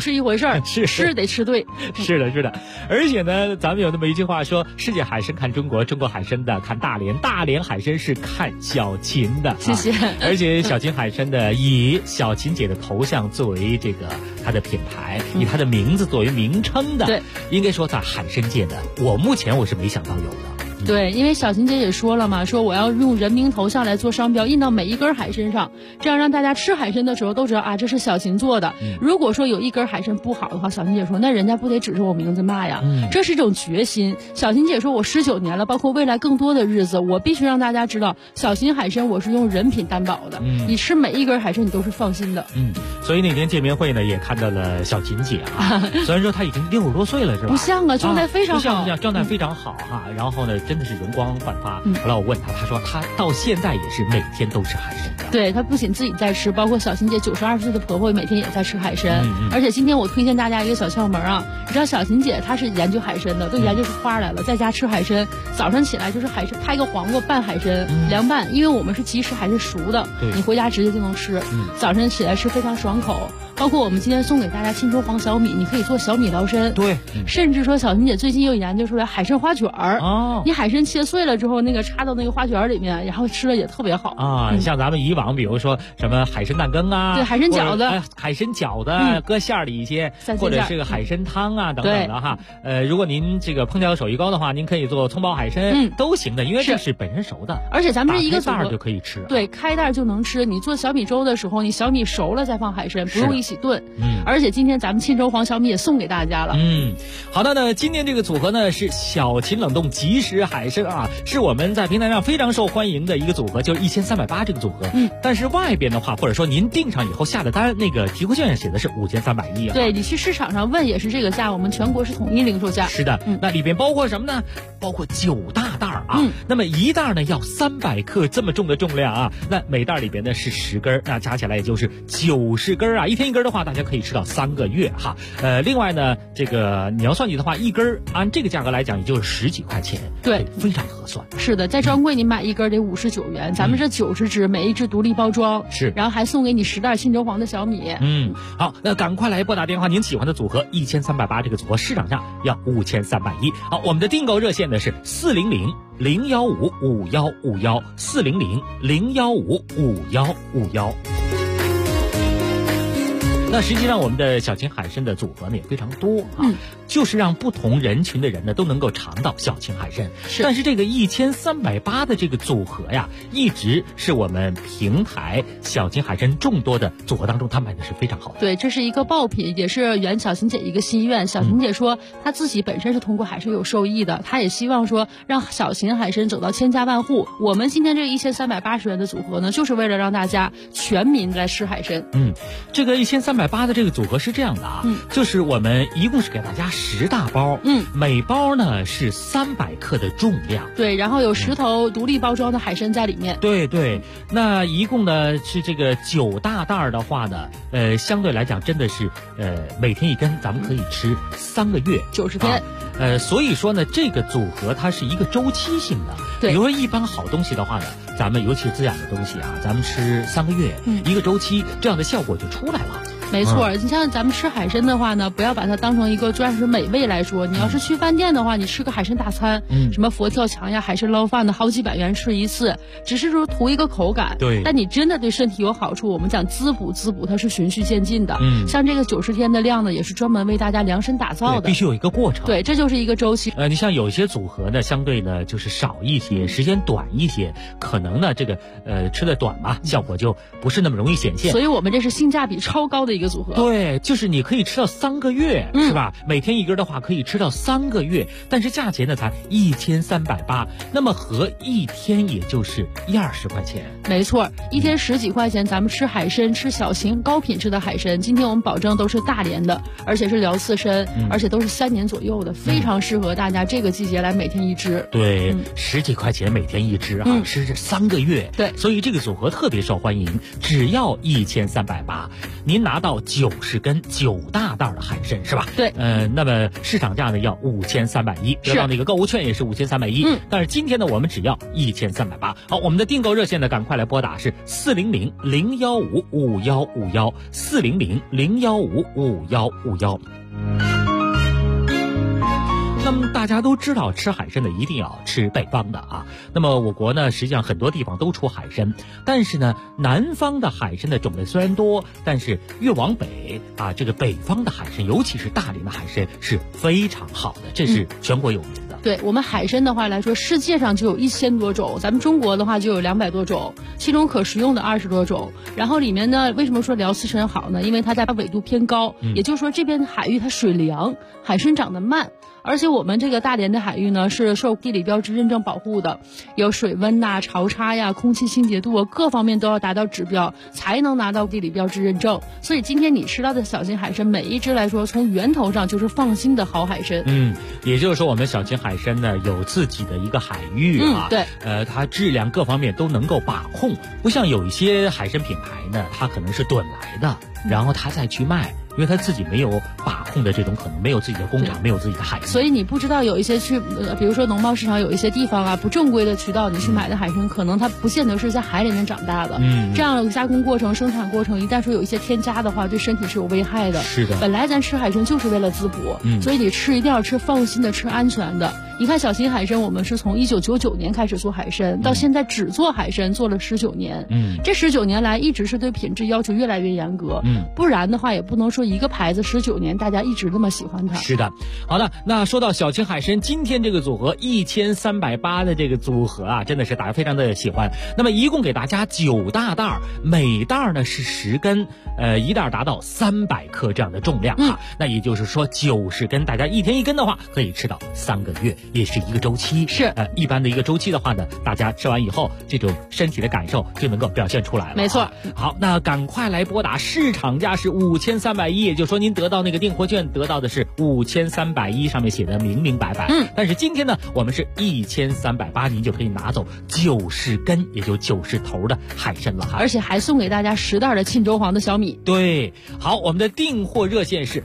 S14: 儿，
S12: 是
S14: 吃得吃对。
S12: 是的，是的。而且呢，咱们有那么一句话说：世界海参看中国，中国海参的看大连，大连海参是看小秦的。
S14: 谢谢。
S12: 而且小秦海参的以小秦姐的头像作为这个它的品牌，以它的名字作为名称的，
S14: 对，
S12: 应该说在海参界的，目前我是没想到有的。
S14: 对，因为小秦姐也说了嘛，说我要用人名头像来做商标，印到每一根海参上，这样让大家吃海参的时候都知道啊，这是小秦做的。如果说有一根海参不好的话，小秦姐说那人家不得指着我名字骂呀。这是一种决心。小秦姐说我19年了，包括未来更多的日子，我必须让大家知道，小秦海参我是用人品担保的。你吃每一根海参你都是放心的。
S12: 所以那天见面会呢，也看到了小秦姐啊，虽然说她已经60多岁了，是吧？
S14: 不像啊，状态非常好，
S12: 不像，状态非常好哈。然后呢，真的是容光焕发。后来我问她，她说她到现在也是每天都吃海参的。
S14: 对，她不仅自己在吃，包括小秦姐92岁的婆婆每天也在吃海参。而且今天我推荐大家一个小窍门啊，你知道小秦姐她是研究海参的，都研究出花来了，在家吃海参，早上起来就是海参，拍个黄瓜拌海参，凉拌，因为我们是即食海参熟的，你回家直接就能吃。早晨起来吃非常爽口。包括我们今天送给大家青州黄小米，你可以做小米捞参。
S12: 对，
S14: 甚至说小秦姐最近又研究出来海参花卷儿。哦，你海参切碎了之后，那个插到那个花卷里面，然后吃了也特别好
S12: 啊。像咱们以往比如说什么海参蛋羹啊，
S14: 对，海参饺子，
S12: 海参饺子搁馅儿里一些，或者是个海参汤啊等等的哈。如果您这个烹调手艺高的话，您可以做葱爆海参，都行的，因为这是本身熟的，
S14: 而且咱们这一个
S12: 袋就可以吃。
S14: 对，开袋就能吃。你做小米粥的时候，你小米熟了再放海参，不用一起炖。而且今天咱们沁州黄小米也送给大家了。
S12: 好的呢，今天这个组合呢是小秦冷冻即食海参啊，是我们在平台上非常受欢迎的一个组合，就是1380这个组合。但是外边的话，或者说您订上以后下的单，那个提货券写的是5310啊。
S14: 对，你去市场上问也是这个价，我们全国是统一零售价。
S12: 是的，那里边包括什么呢？包括9大袋啊。那么一袋呢要300克这么重的重量啊，那每袋里边呢是10根，那加起来也就是90根啊。一天一根的话，大家可以吃到3个月哈。另外呢，这个你要算计的话，一根按这个价格来讲，也就是10几块钱，
S14: 对，
S12: 非常合算。
S14: 是的，在专柜你买一根得59元，咱们这90只，每一只独立包装，
S12: 是，
S14: 然后还送给你10袋沁州黄的小米。
S12: 好，那赶快来拨打电话，您喜欢的组合1380这个组合市场价要5310。好，我们的订购热线呢是400-015-5151，400-015-5151。那实际上我们的小秦海参的组合呢也非常多啊，就是让不同人群的人呢都能够尝到小秦海参。但是这个1380的这个组合呀，一直是我们平台小秦海参众多的组合当中，它卖的是非常好的。
S14: 对，这是一个爆品，也是圆小秦姐一个心愿。小秦姐说，她自己本身是通过海参有受益的，她也希望说让小秦海参走到千家万户。我们今天这个1380元的组合呢，就是为了让大家全民来吃海参。
S12: 这个1380的这个组合是这样的啊，就是我们一共是给大家10大包，每包呢是300克的重量，
S14: 对，然后有10头独立包装的海参在里面，
S12: 对，那一共呢是这个9大袋的话呢，相对来讲真的是每天一根，咱们可以吃3个月
S14: 90天。
S12: 所以说呢，这个组合它是一个周期性的。
S14: 对，
S12: 比如说一般好东西的话呢，咱们尤其是滋养的东西啊，咱们吃3个月，一个周期，这样的效果就出来了。
S14: 没错，你像咱们吃海参的话呢，不要把它当成一个专属美味来说。你要是去饭店的话，你吃个海参大餐，什么佛跳墙呀、海参捞饭的，好几百元吃一次，只是说图一个口感。
S12: 对，
S14: 但你真的对身体有好处。我们讲滋补，它是循序渐进的。像这个90天的量呢，也是专门为大家量身打造的，
S12: 必须有一个过程。
S14: 对，这就是一个周期。
S12: 你像有一些组合呢，相对呢就是少一些，时间短一些，可能呢这个吃的短嘛，效果就不是那么容易显现。
S14: 所以我们这是性价比超高的一个组合。
S12: 对。就是你可以吃到3个月，是吧？每天一根的话可以吃到3个月，但是价钱呢才1380，那么合一天也就是20块钱。
S14: 没错，一天10几块钱，咱们吃海参，吃小秦高品质的海参。今天我们保证都是大连的，而且是辽刺参，而且都是3年左右的，非常适合大家这个季节来每天一只。
S12: 对，10几块钱每天一只啊，吃这3个月。
S14: 对，
S12: 所以这个组合特别受欢迎，只要1380，您拿到90根9大袋的海参是吧？
S14: 对，
S12: 那么市场价呢要5310，得到那个购物券也是5310。但是今天呢，我们只要1380。好，我们的订购热线呢，赶快来拨打是400-015-5151，400-015-5151。 大家都知道吃海参的一定要吃北方的啊。那么我国呢，实际上很多地方都出海参，但是呢，南方的海参的种类虽然多，但是越往北啊，这个北方的海参，尤其是大连的海参是非常好的，这是全国有名的。
S14: 对我们海参的话来说，世界上就有1000多种，咱们中国的话就有200多种，其中可食用的20多种。然后里面呢，为什么说辽刺参好呢？因为它在纬度偏高，也就是说这边海域它水凉，海参长得慢。而且我们这个大连的海域呢，是受地理标志认证保护的，有水温呐、潮差呀、空气清洁度啊，各方面都要达到指标，才能拿到地理标志认证。所以今天你吃到的小型海参，每一只来说，从源头上就是放心的好海参。
S12: 也就是说，我们小型海参呢有自己的一个海域啊，
S14: 对，
S12: 它质量各方面都能够把控，不像有一些海参品牌呢，它可能是趸来的，然后它再去卖。因为他自己没有把控的这种可能，没有自己的工厂，没有自己的海域，
S14: 所以你不知道有一些比如说农贸市场有一些地方啊，不正规的渠道，你去买的海参，可能它不见得是在海里面长大的。这样加工过程、生产过程，一旦说有一些添加的话，对身体是有危害的。
S12: 是的，
S14: 本来咱吃海参就是为了滋补，所以你吃一定要吃放心的，吃安全的。你看小型海参，我们是从1999年开始做海参，到现在只做海参做了19年。这19年来一直是对品质要求越来越严格。不然的话也不能说一个牌子19年大家一直那么喜欢它。
S12: 是的，好的，那说到小型海参，今天这个组合1380的这个组合啊，真的是大家非常的喜欢。那么一共给大家9大袋，每袋呢是10根，一袋达到300克这样的重量啊。那也就是说90根，大家一天1根的话，可以吃到3个月。也是一个周期，
S14: 是
S12: 一般的一个周期的话呢，大家吃完以后，这种身体的感受就能够表现出来了。
S14: 没错。
S12: 好，那赶快来拨打市场价是5310，也就是说您得到那个订货券得到的是5310，上面写的明明白白。但是今天呢，我们是1380，您就可以拿走90根，也就90头的海参了哈。
S14: 而且还送给大家10袋的沁州黄的小米。
S12: 对，好，我们的订货热线是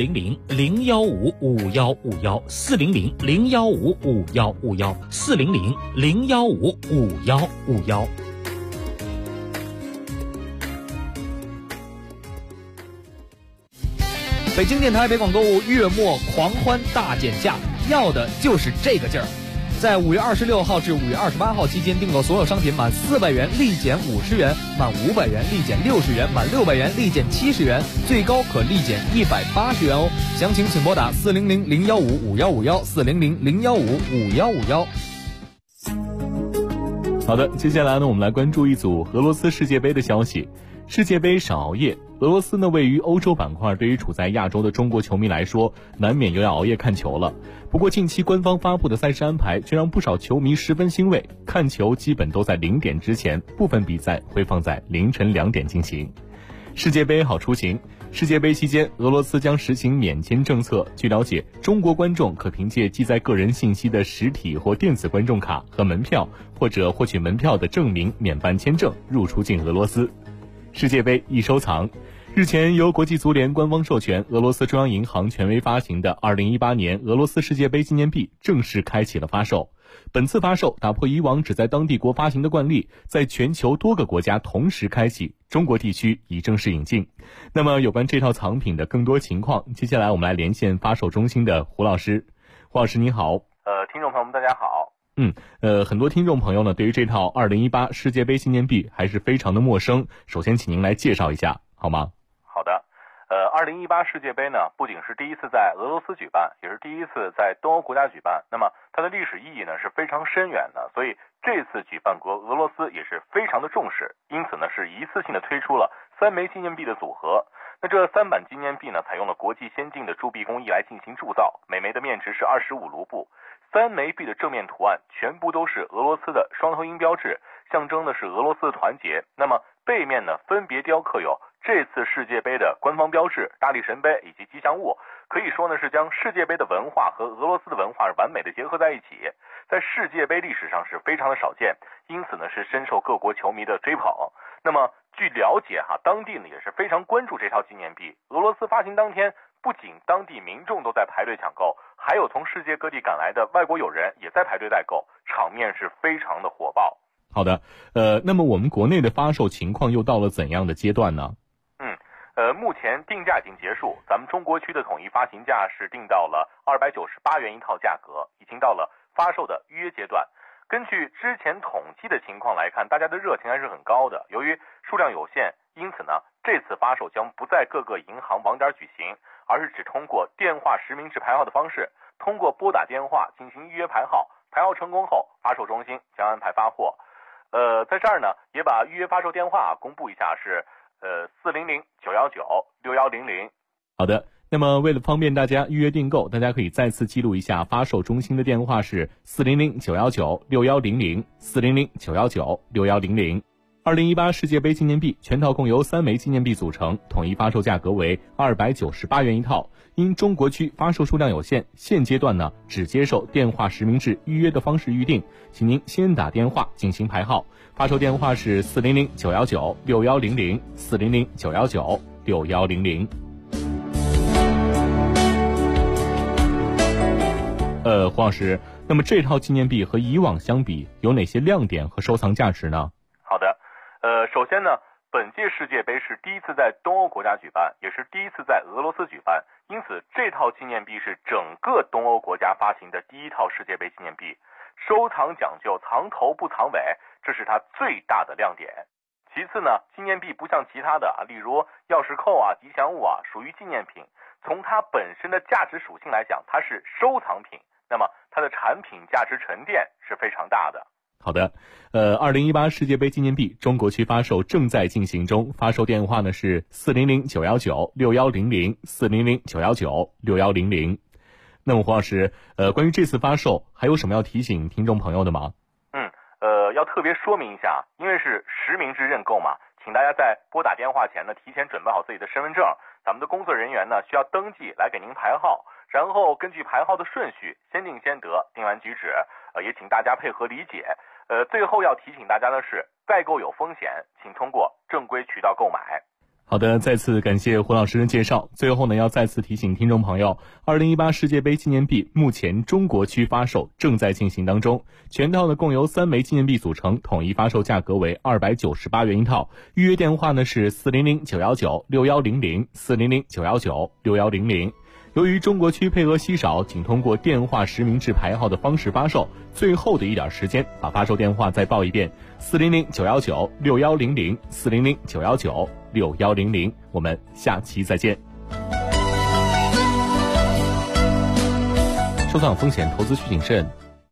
S12: 400-015-5151，400-015-5151，400-015-5151。
S11: 北京电台北广购物月末狂欢大减价，要的就是这个劲儿。在5月26号至5月28号期间订购所有商品满400元立减50元，满500元立减60元，满600元立减70元，最高可立减180元哦。详情请拨打400-015-5151，400-015-5151。
S1: 好的，接下来呢，我们来关注一组俄罗斯世界杯的消息。世界杯少熬夜，俄罗斯呢位于欧洲板块，对于处在亚洲的中国球迷来说，难免又要熬夜看球了。不过近期官方发布的赛事安排却让不少球迷十分欣慰，看球基本都在0点之前，部分比赛会放在凌晨2点进行。世界杯好出行，世界杯期间，俄罗斯将实行免签政策。据了解，中国观众可凭借记载个人信息的实体或电子观众卡和门票，或者获取门票的证明免办签证，入出境俄罗斯。世界杯易收藏。日前，由国际足联官方授权，俄罗斯中央银行权威发行的2018年俄罗斯世界杯纪念币正式开启了发售。本次发售打破以往只在当地国发行的惯例，在全球多个国家同时开启，中国地区已正式引进。那么有关这套藏品的更多情况，接下来我们来连线发售中心的胡老师。胡老师您好。
S15: 听众朋友们大家好。
S1: 很多听众朋友呢对于这套2018世界杯纪念币还是非常的陌生，首先请您来介绍一下好吗？
S15: 好的。2018世界杯呢不仅是第一次在俄罗斯举办，也是第一次在东欧国家举办，那么它的历史意义呢是非常深远的，所以这次举办国俄罗斯也是非常的重视，因此呢是一次性的推出了3枚纪念币的组合。那这3版纪念币呢采用了国际先进的铸币工艺来进行铸造，每枚的面值是25卢布，3枚币的正面图案全部都是俄罗斯的双头鹰标志，象征的是俄罗斯的团结。那么背面呢分别雕刻有这次世界杯的官方标志、大力神杯以及吉祥物，可以说呢是将世界杯的文化和俄罗斯的文化完美的结合在一起，在世界杯历史上是非常的少见，因此呢是深受各国球迷的追捧。那么据了解当地呢也是非常关注这套纪念币。俄罗斯发行当天，不仅当地民众都在排队抢购，还有从世界各地赶来的外国友人也在排队代购，场面是非常的火爆。
S1: 好的，那么我们国内的发售情况又到了怎样的阶段呢？
S15: 目前定价已经结束，咱们中国区的统一发行价是定到了298元一套价格，已经到了发售的预约阶段。根据之前统计的情况来看，大家的热情还是很高的。由于数量有限，因此呢，这次发售将不在各个银行网点举行，而是只通过电话实名制排号的方式，通过拨打电话进行预约排号，排号成功后，发售中心将安排发货。在这儿呢，也把预约发售电话公布一下，是400-919-6100。
S16: 好的，那么为了方便大家预约订购，大家可以再次记录一下发售中心的电话是400-919-6100 400-919-6100。2018世界杯纪念币全套共由3枚纪念币组成，统一发售价格为298元一套。因中国区发售数量有限，现阶段呢只接受电话实名制预约的方式预定，请您先打电话进行排号。发售电话是400-919-6100 400-919-6100。黄老师，那么这套纪念币和以往相比有哪些亮点和收藏价值呢？
S15: 好的，首先呢，本届世界杯是第一次在东欧国家举办，也是第一次在俄罗斯举办，因此这套纪念币是整个东欧国家发行的第一套世界杯纪念币。收藏讲究藏头不藏尾，这是它最大的亮点。其次呢，纪念币不像其他的例如钥匙扣啊、吉祥物啊，属于纪念品。从它本身的价值属性来讲，它是收藏品，那么它的产品价值沉淀是非常大的。
S16: 好的，2018世界杯纪念币中国区发售正在进行中，发售电话呢是400-919-6100 400-919-6100。那么黄老师，关于这次发售还有什么要提醒听众朋友的吗？
S15: 要特别说明一下，因为是实名制认购嘛，请大家在拨打电话前呢，提前准备好自己的身份证，咱们的工作人员呢需要登记来给您排号，然后根据排号的顺序先定先得，定完举止，也请大家配合理解。最后要提醒大家的是，代购有风险，请通过正规渠道购买。
S16: 好的，再次感谢胡老师的介绍。最后呢，要再次提醒听众朋友，2018世界杯纪念币目前中国区发售正在进行当中，全套呢共由3枚纪念币组成，统一发售价格为298元一套。预约电话呢是400-919-6100 400-919-6100。由于中国区配额稀少，仅通过电话实名制排号的方式发售，最后的一点时间，把发售电话再报一遍：400-919-6100 400-919-6100。我们下期再见。收藏风险，投资需谨慎。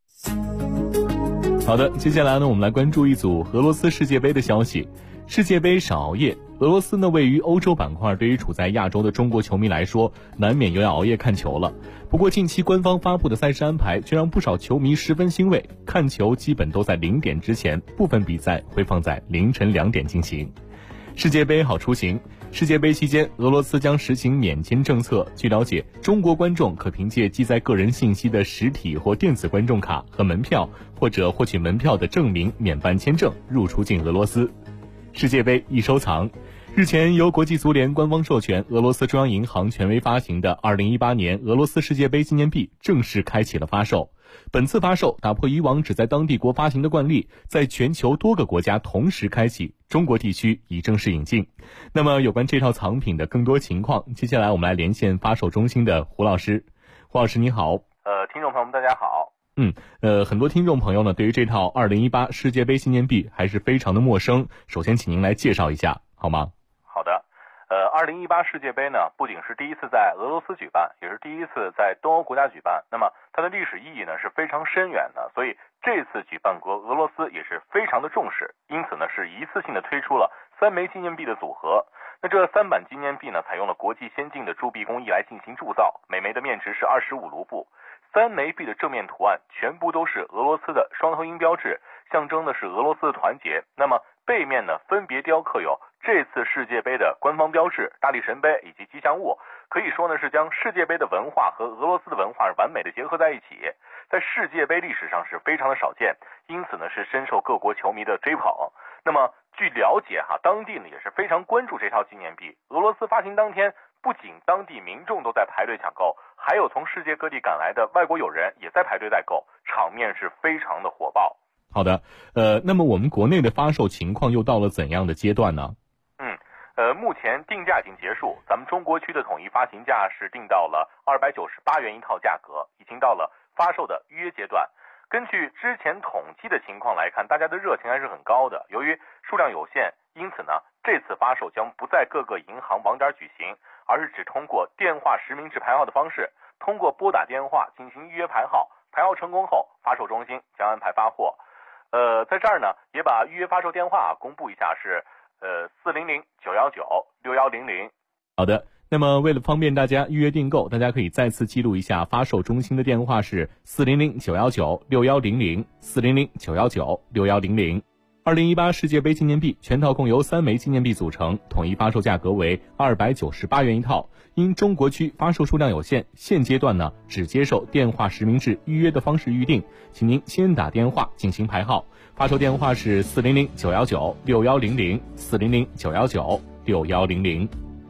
S16: 好的，接下来呢，我们来关注一组俄罗斯世界杯的消息。世界杯少熬夜，俄罗斯呢位于欧洲板块，对于处在亚洲的中国球迷来说，难免又要熬夜看球了。不过近期官方发布的赛事安排却让不少球迷十分欣慰，看球基本都在0点之前，部分比赛会放在凌晨2点进行。世界杯好出行，世界杯期间，俄罗斯将实行免签政策。据了解，中国观众可凭借记载个人信息的实体或电子观众卡和门票，或者获取门票的证明免办签证入出境俄罗斯。世界杯易收藏，日前由国际足联官方授权，俄罗斯中央银行权威发行的2018年俄罗斯世界杯纪念币正式开启了发售。本次发售打破以往只在当地国发行的惯例，在全球多个国家同时开启，中国地区已正式引进。那么有关这套藏品的更多情况，接下来我们来连线发售中心的胡老师。胡老师你好。
S15: 听众朋友们大家好。
S16: 很多听众朋友呢对于这套2018世界杯纪念币还是非常的陌生，首先请您来介绍一下好吗？
S15: 好的。2018世界杯呢不仅是第一次在俄罗斯举办，也是第一次在东欧国家举办，那么它的历史意义呢是非常深远的，所以这次举办国俄罗斯也是非常的重视，因此呢是一次性的推出了3枚纪念币的组合。那这3版纪念币呢采用了国际先进的铸币工艺来进行铸造，每枚的面值是25卢布。3枚币的正面图案全部都是俄罗斯的双合音标志，象征的是俄罗斯的团结。那么背面呢分别雕刻有这次世界杯的官方标志、大力神杯以及吉祥物，可以说呢是将世界杯的文化和俄罗斯的文化完美的结合在一起，在世界杯历史上是非常的少见，因此呢是深受各国球迷的追捧。那么据了解当地呢也是非常关注这套纪念币。俄罗斯发行当天，不仅当地民众都在排队抢购，还有从世界各地赶来的外国友人也在排队代购，场面是非常的火爆。
S16: 好的，那么我们国内的发售情况又到了怎样的阶段呢？
S15: 目前定价已经结束，咱们中国区的统一发行价是定到了298元一套价格，已经到了发售的预约阶段。根据之前统计的情况来看，大家的热情还是很高的。由于数量有限，因此呢，这次发售将不在各个银行网点举行，而是只通过电话实名制排号的方式，通过拨打电话进行预约排号，排号成功后，发售中心将安排发货。在这儿呢，也把预约发售电话公布一下，是400-919-6100。
S16: 好的，那么为了方便大家预约订购，大家可以再次记录一下发售中心的电话是400-919-6100 400-919-6100。2018世界杯纪念币全套共由3枚纪念币组成，统一发售价格为298元一套。因中国区发售数量有限，现阶段呢只接受电话实名制预约的方式预定，请您先打电话进行排号。发售电话是400-919-6100 400-919-6100。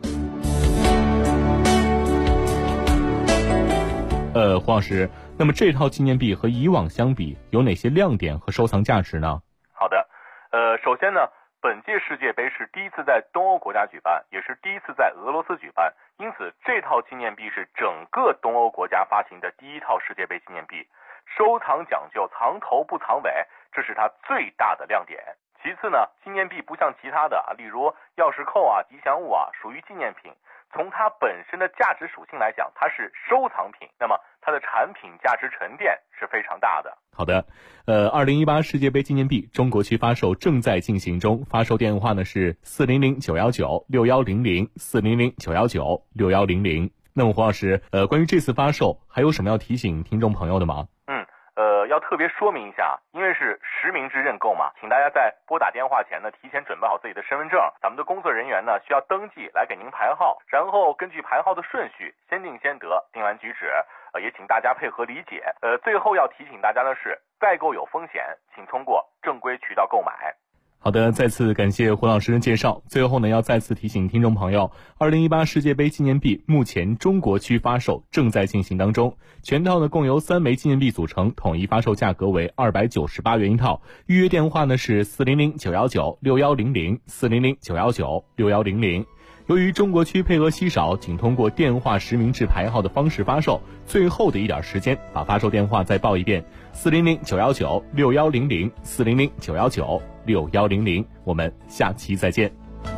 S16: 黄老师，那么这套纪念币和以往相比有哪些亮点和收藏价值呢？
S15: 好的，首先呢，本届世界杯是第一次在东欧国家举办，也是第一次在俄罗斯举办，因此这套纪念币是整个东欧国家发行的第一套世界杯纪念币。收藏讲究藏头不藏尾，这是它最大的亮点。其次呢，纪念币不像其他的例如钥匙扣啊、吉祥物啊，属于纪念品。从它本身的价值属性来讲，它是收藏品，那么它的产品价值沉淀是非常大的。
S16: 好的，2018世界杯纪念币中国区发售正在进行中，发售电话呢是400-919-6100 400-919-6100。那么黄老师，关于这次发售还有什么要提醒听众朋友的吗？
S15: 要特别说明一下，因为是实名制认购嘛，请大家在拨打电话前呢，提前准备好自己的身份证，咱们的工作人员呢需要登记来给您排号，然后根据排号的顺序，先定先得，定完举止，也请大家配合理解。最后要提醒大家的是，代购有风险，请通过正规渠道购买。
S16: 好的，再次感谢胡老师的介绍。最后呢，要再次提醒听众朋友，2018世界杯纪念币目前中国区发售正在进行当中，全套呢共由3枚纪念币组成，统一发售价格为298元一套。预约电话呢是400-919-6100 400-919-6100。由于中国区配额稀少，仅通过电话实名制排号的方式发售，最后的一点时间，把发售电话再报一遍：400-919-6100 400-919-6100。我们下期再见。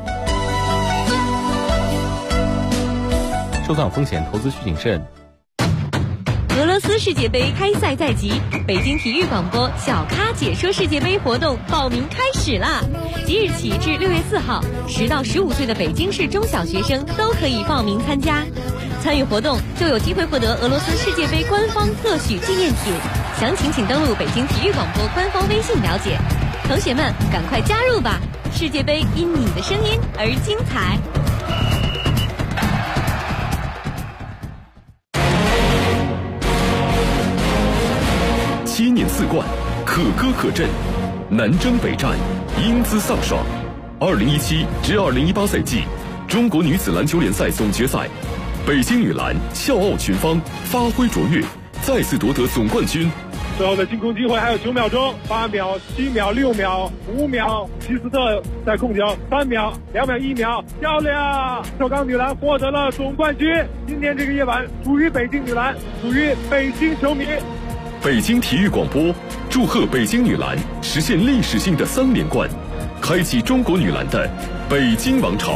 S16: 收藏风险，投资需谨慎。
S7: 俄罗斯世界杯开赛在即，北京体育广播小咖解说世界杯活动报名开始啦！即日起至6月4号，10到15岁的北京市中小学生都可以报名参加。参与活动就有机会获得俄罗斯世界杯官方特许纪念品，详情请登录北京体育广播官方微信了解。同学们，赶快加入吧！世界杯因你的声音而精彩。
S17: 7年4冠，可歌可阵，南征北战，英姿飒爽。2017至2018赛季中国女子篮球联赛总决赛，北京女篮笑傲群芳，发挥卓越，再次夺得总冠军。
S18: 最后的进攻机会还有9秒钟，8秒、7秒、6秒、5秒，齐斯特在控球，3秒、2秒、1秒，漂亮！首钢女篮获得了总冠军。今天这个夜晚属于北京女篮，属于北京球迷。
S17: 北京体育广播祝贺北京女篮实现历史性的3连冠，开启中国女篮的北京王朝。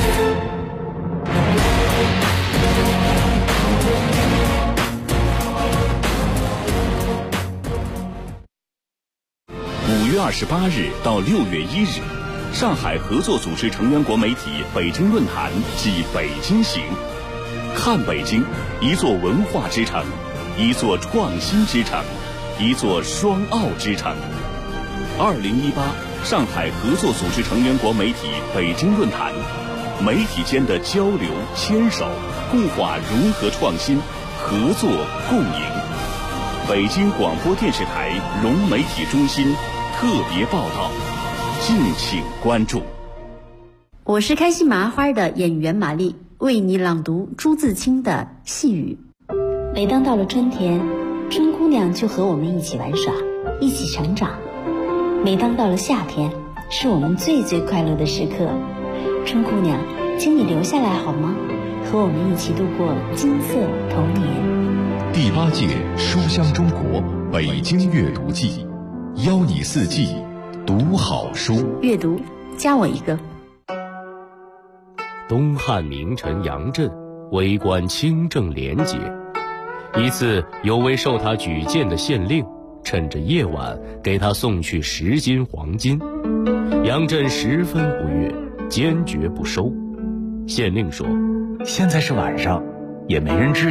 S2: 5月28日到6月1日，上海合作组织成员国媒体北京论坛暨北京行，看北京，一座文化之城，一座创新之城，一座双奥之城。2018上海合作组织成员国媒体北京论坛，媒体间的交流、牵手、固化、融合、创新、合作、共赢。北京广播电视台融媒体中心特别报道，敬请关注。
S19: 我是开心麻花的演员玛丽，为你朗读朱自清的《细雨》。每当到了春天，春姑娘就和我们一起玩耍，一起成长。每当到了夏天，是我们最最快乐的时刻。 春姑娘，请你留下来好吗？和我们一起度过金色童年。
S20: 第8届书香中国北京阅读季，邀你四季读好书。
S19: 阅读，加我一个。
S21: 东汉名臣杨震为官清正廉洁，一次有位受他举荐的县令趁着夜晚给他送去10斤黄金，杨震十分不悦，坚决不收。县令说：“
S22: 现在是晚上，也没人知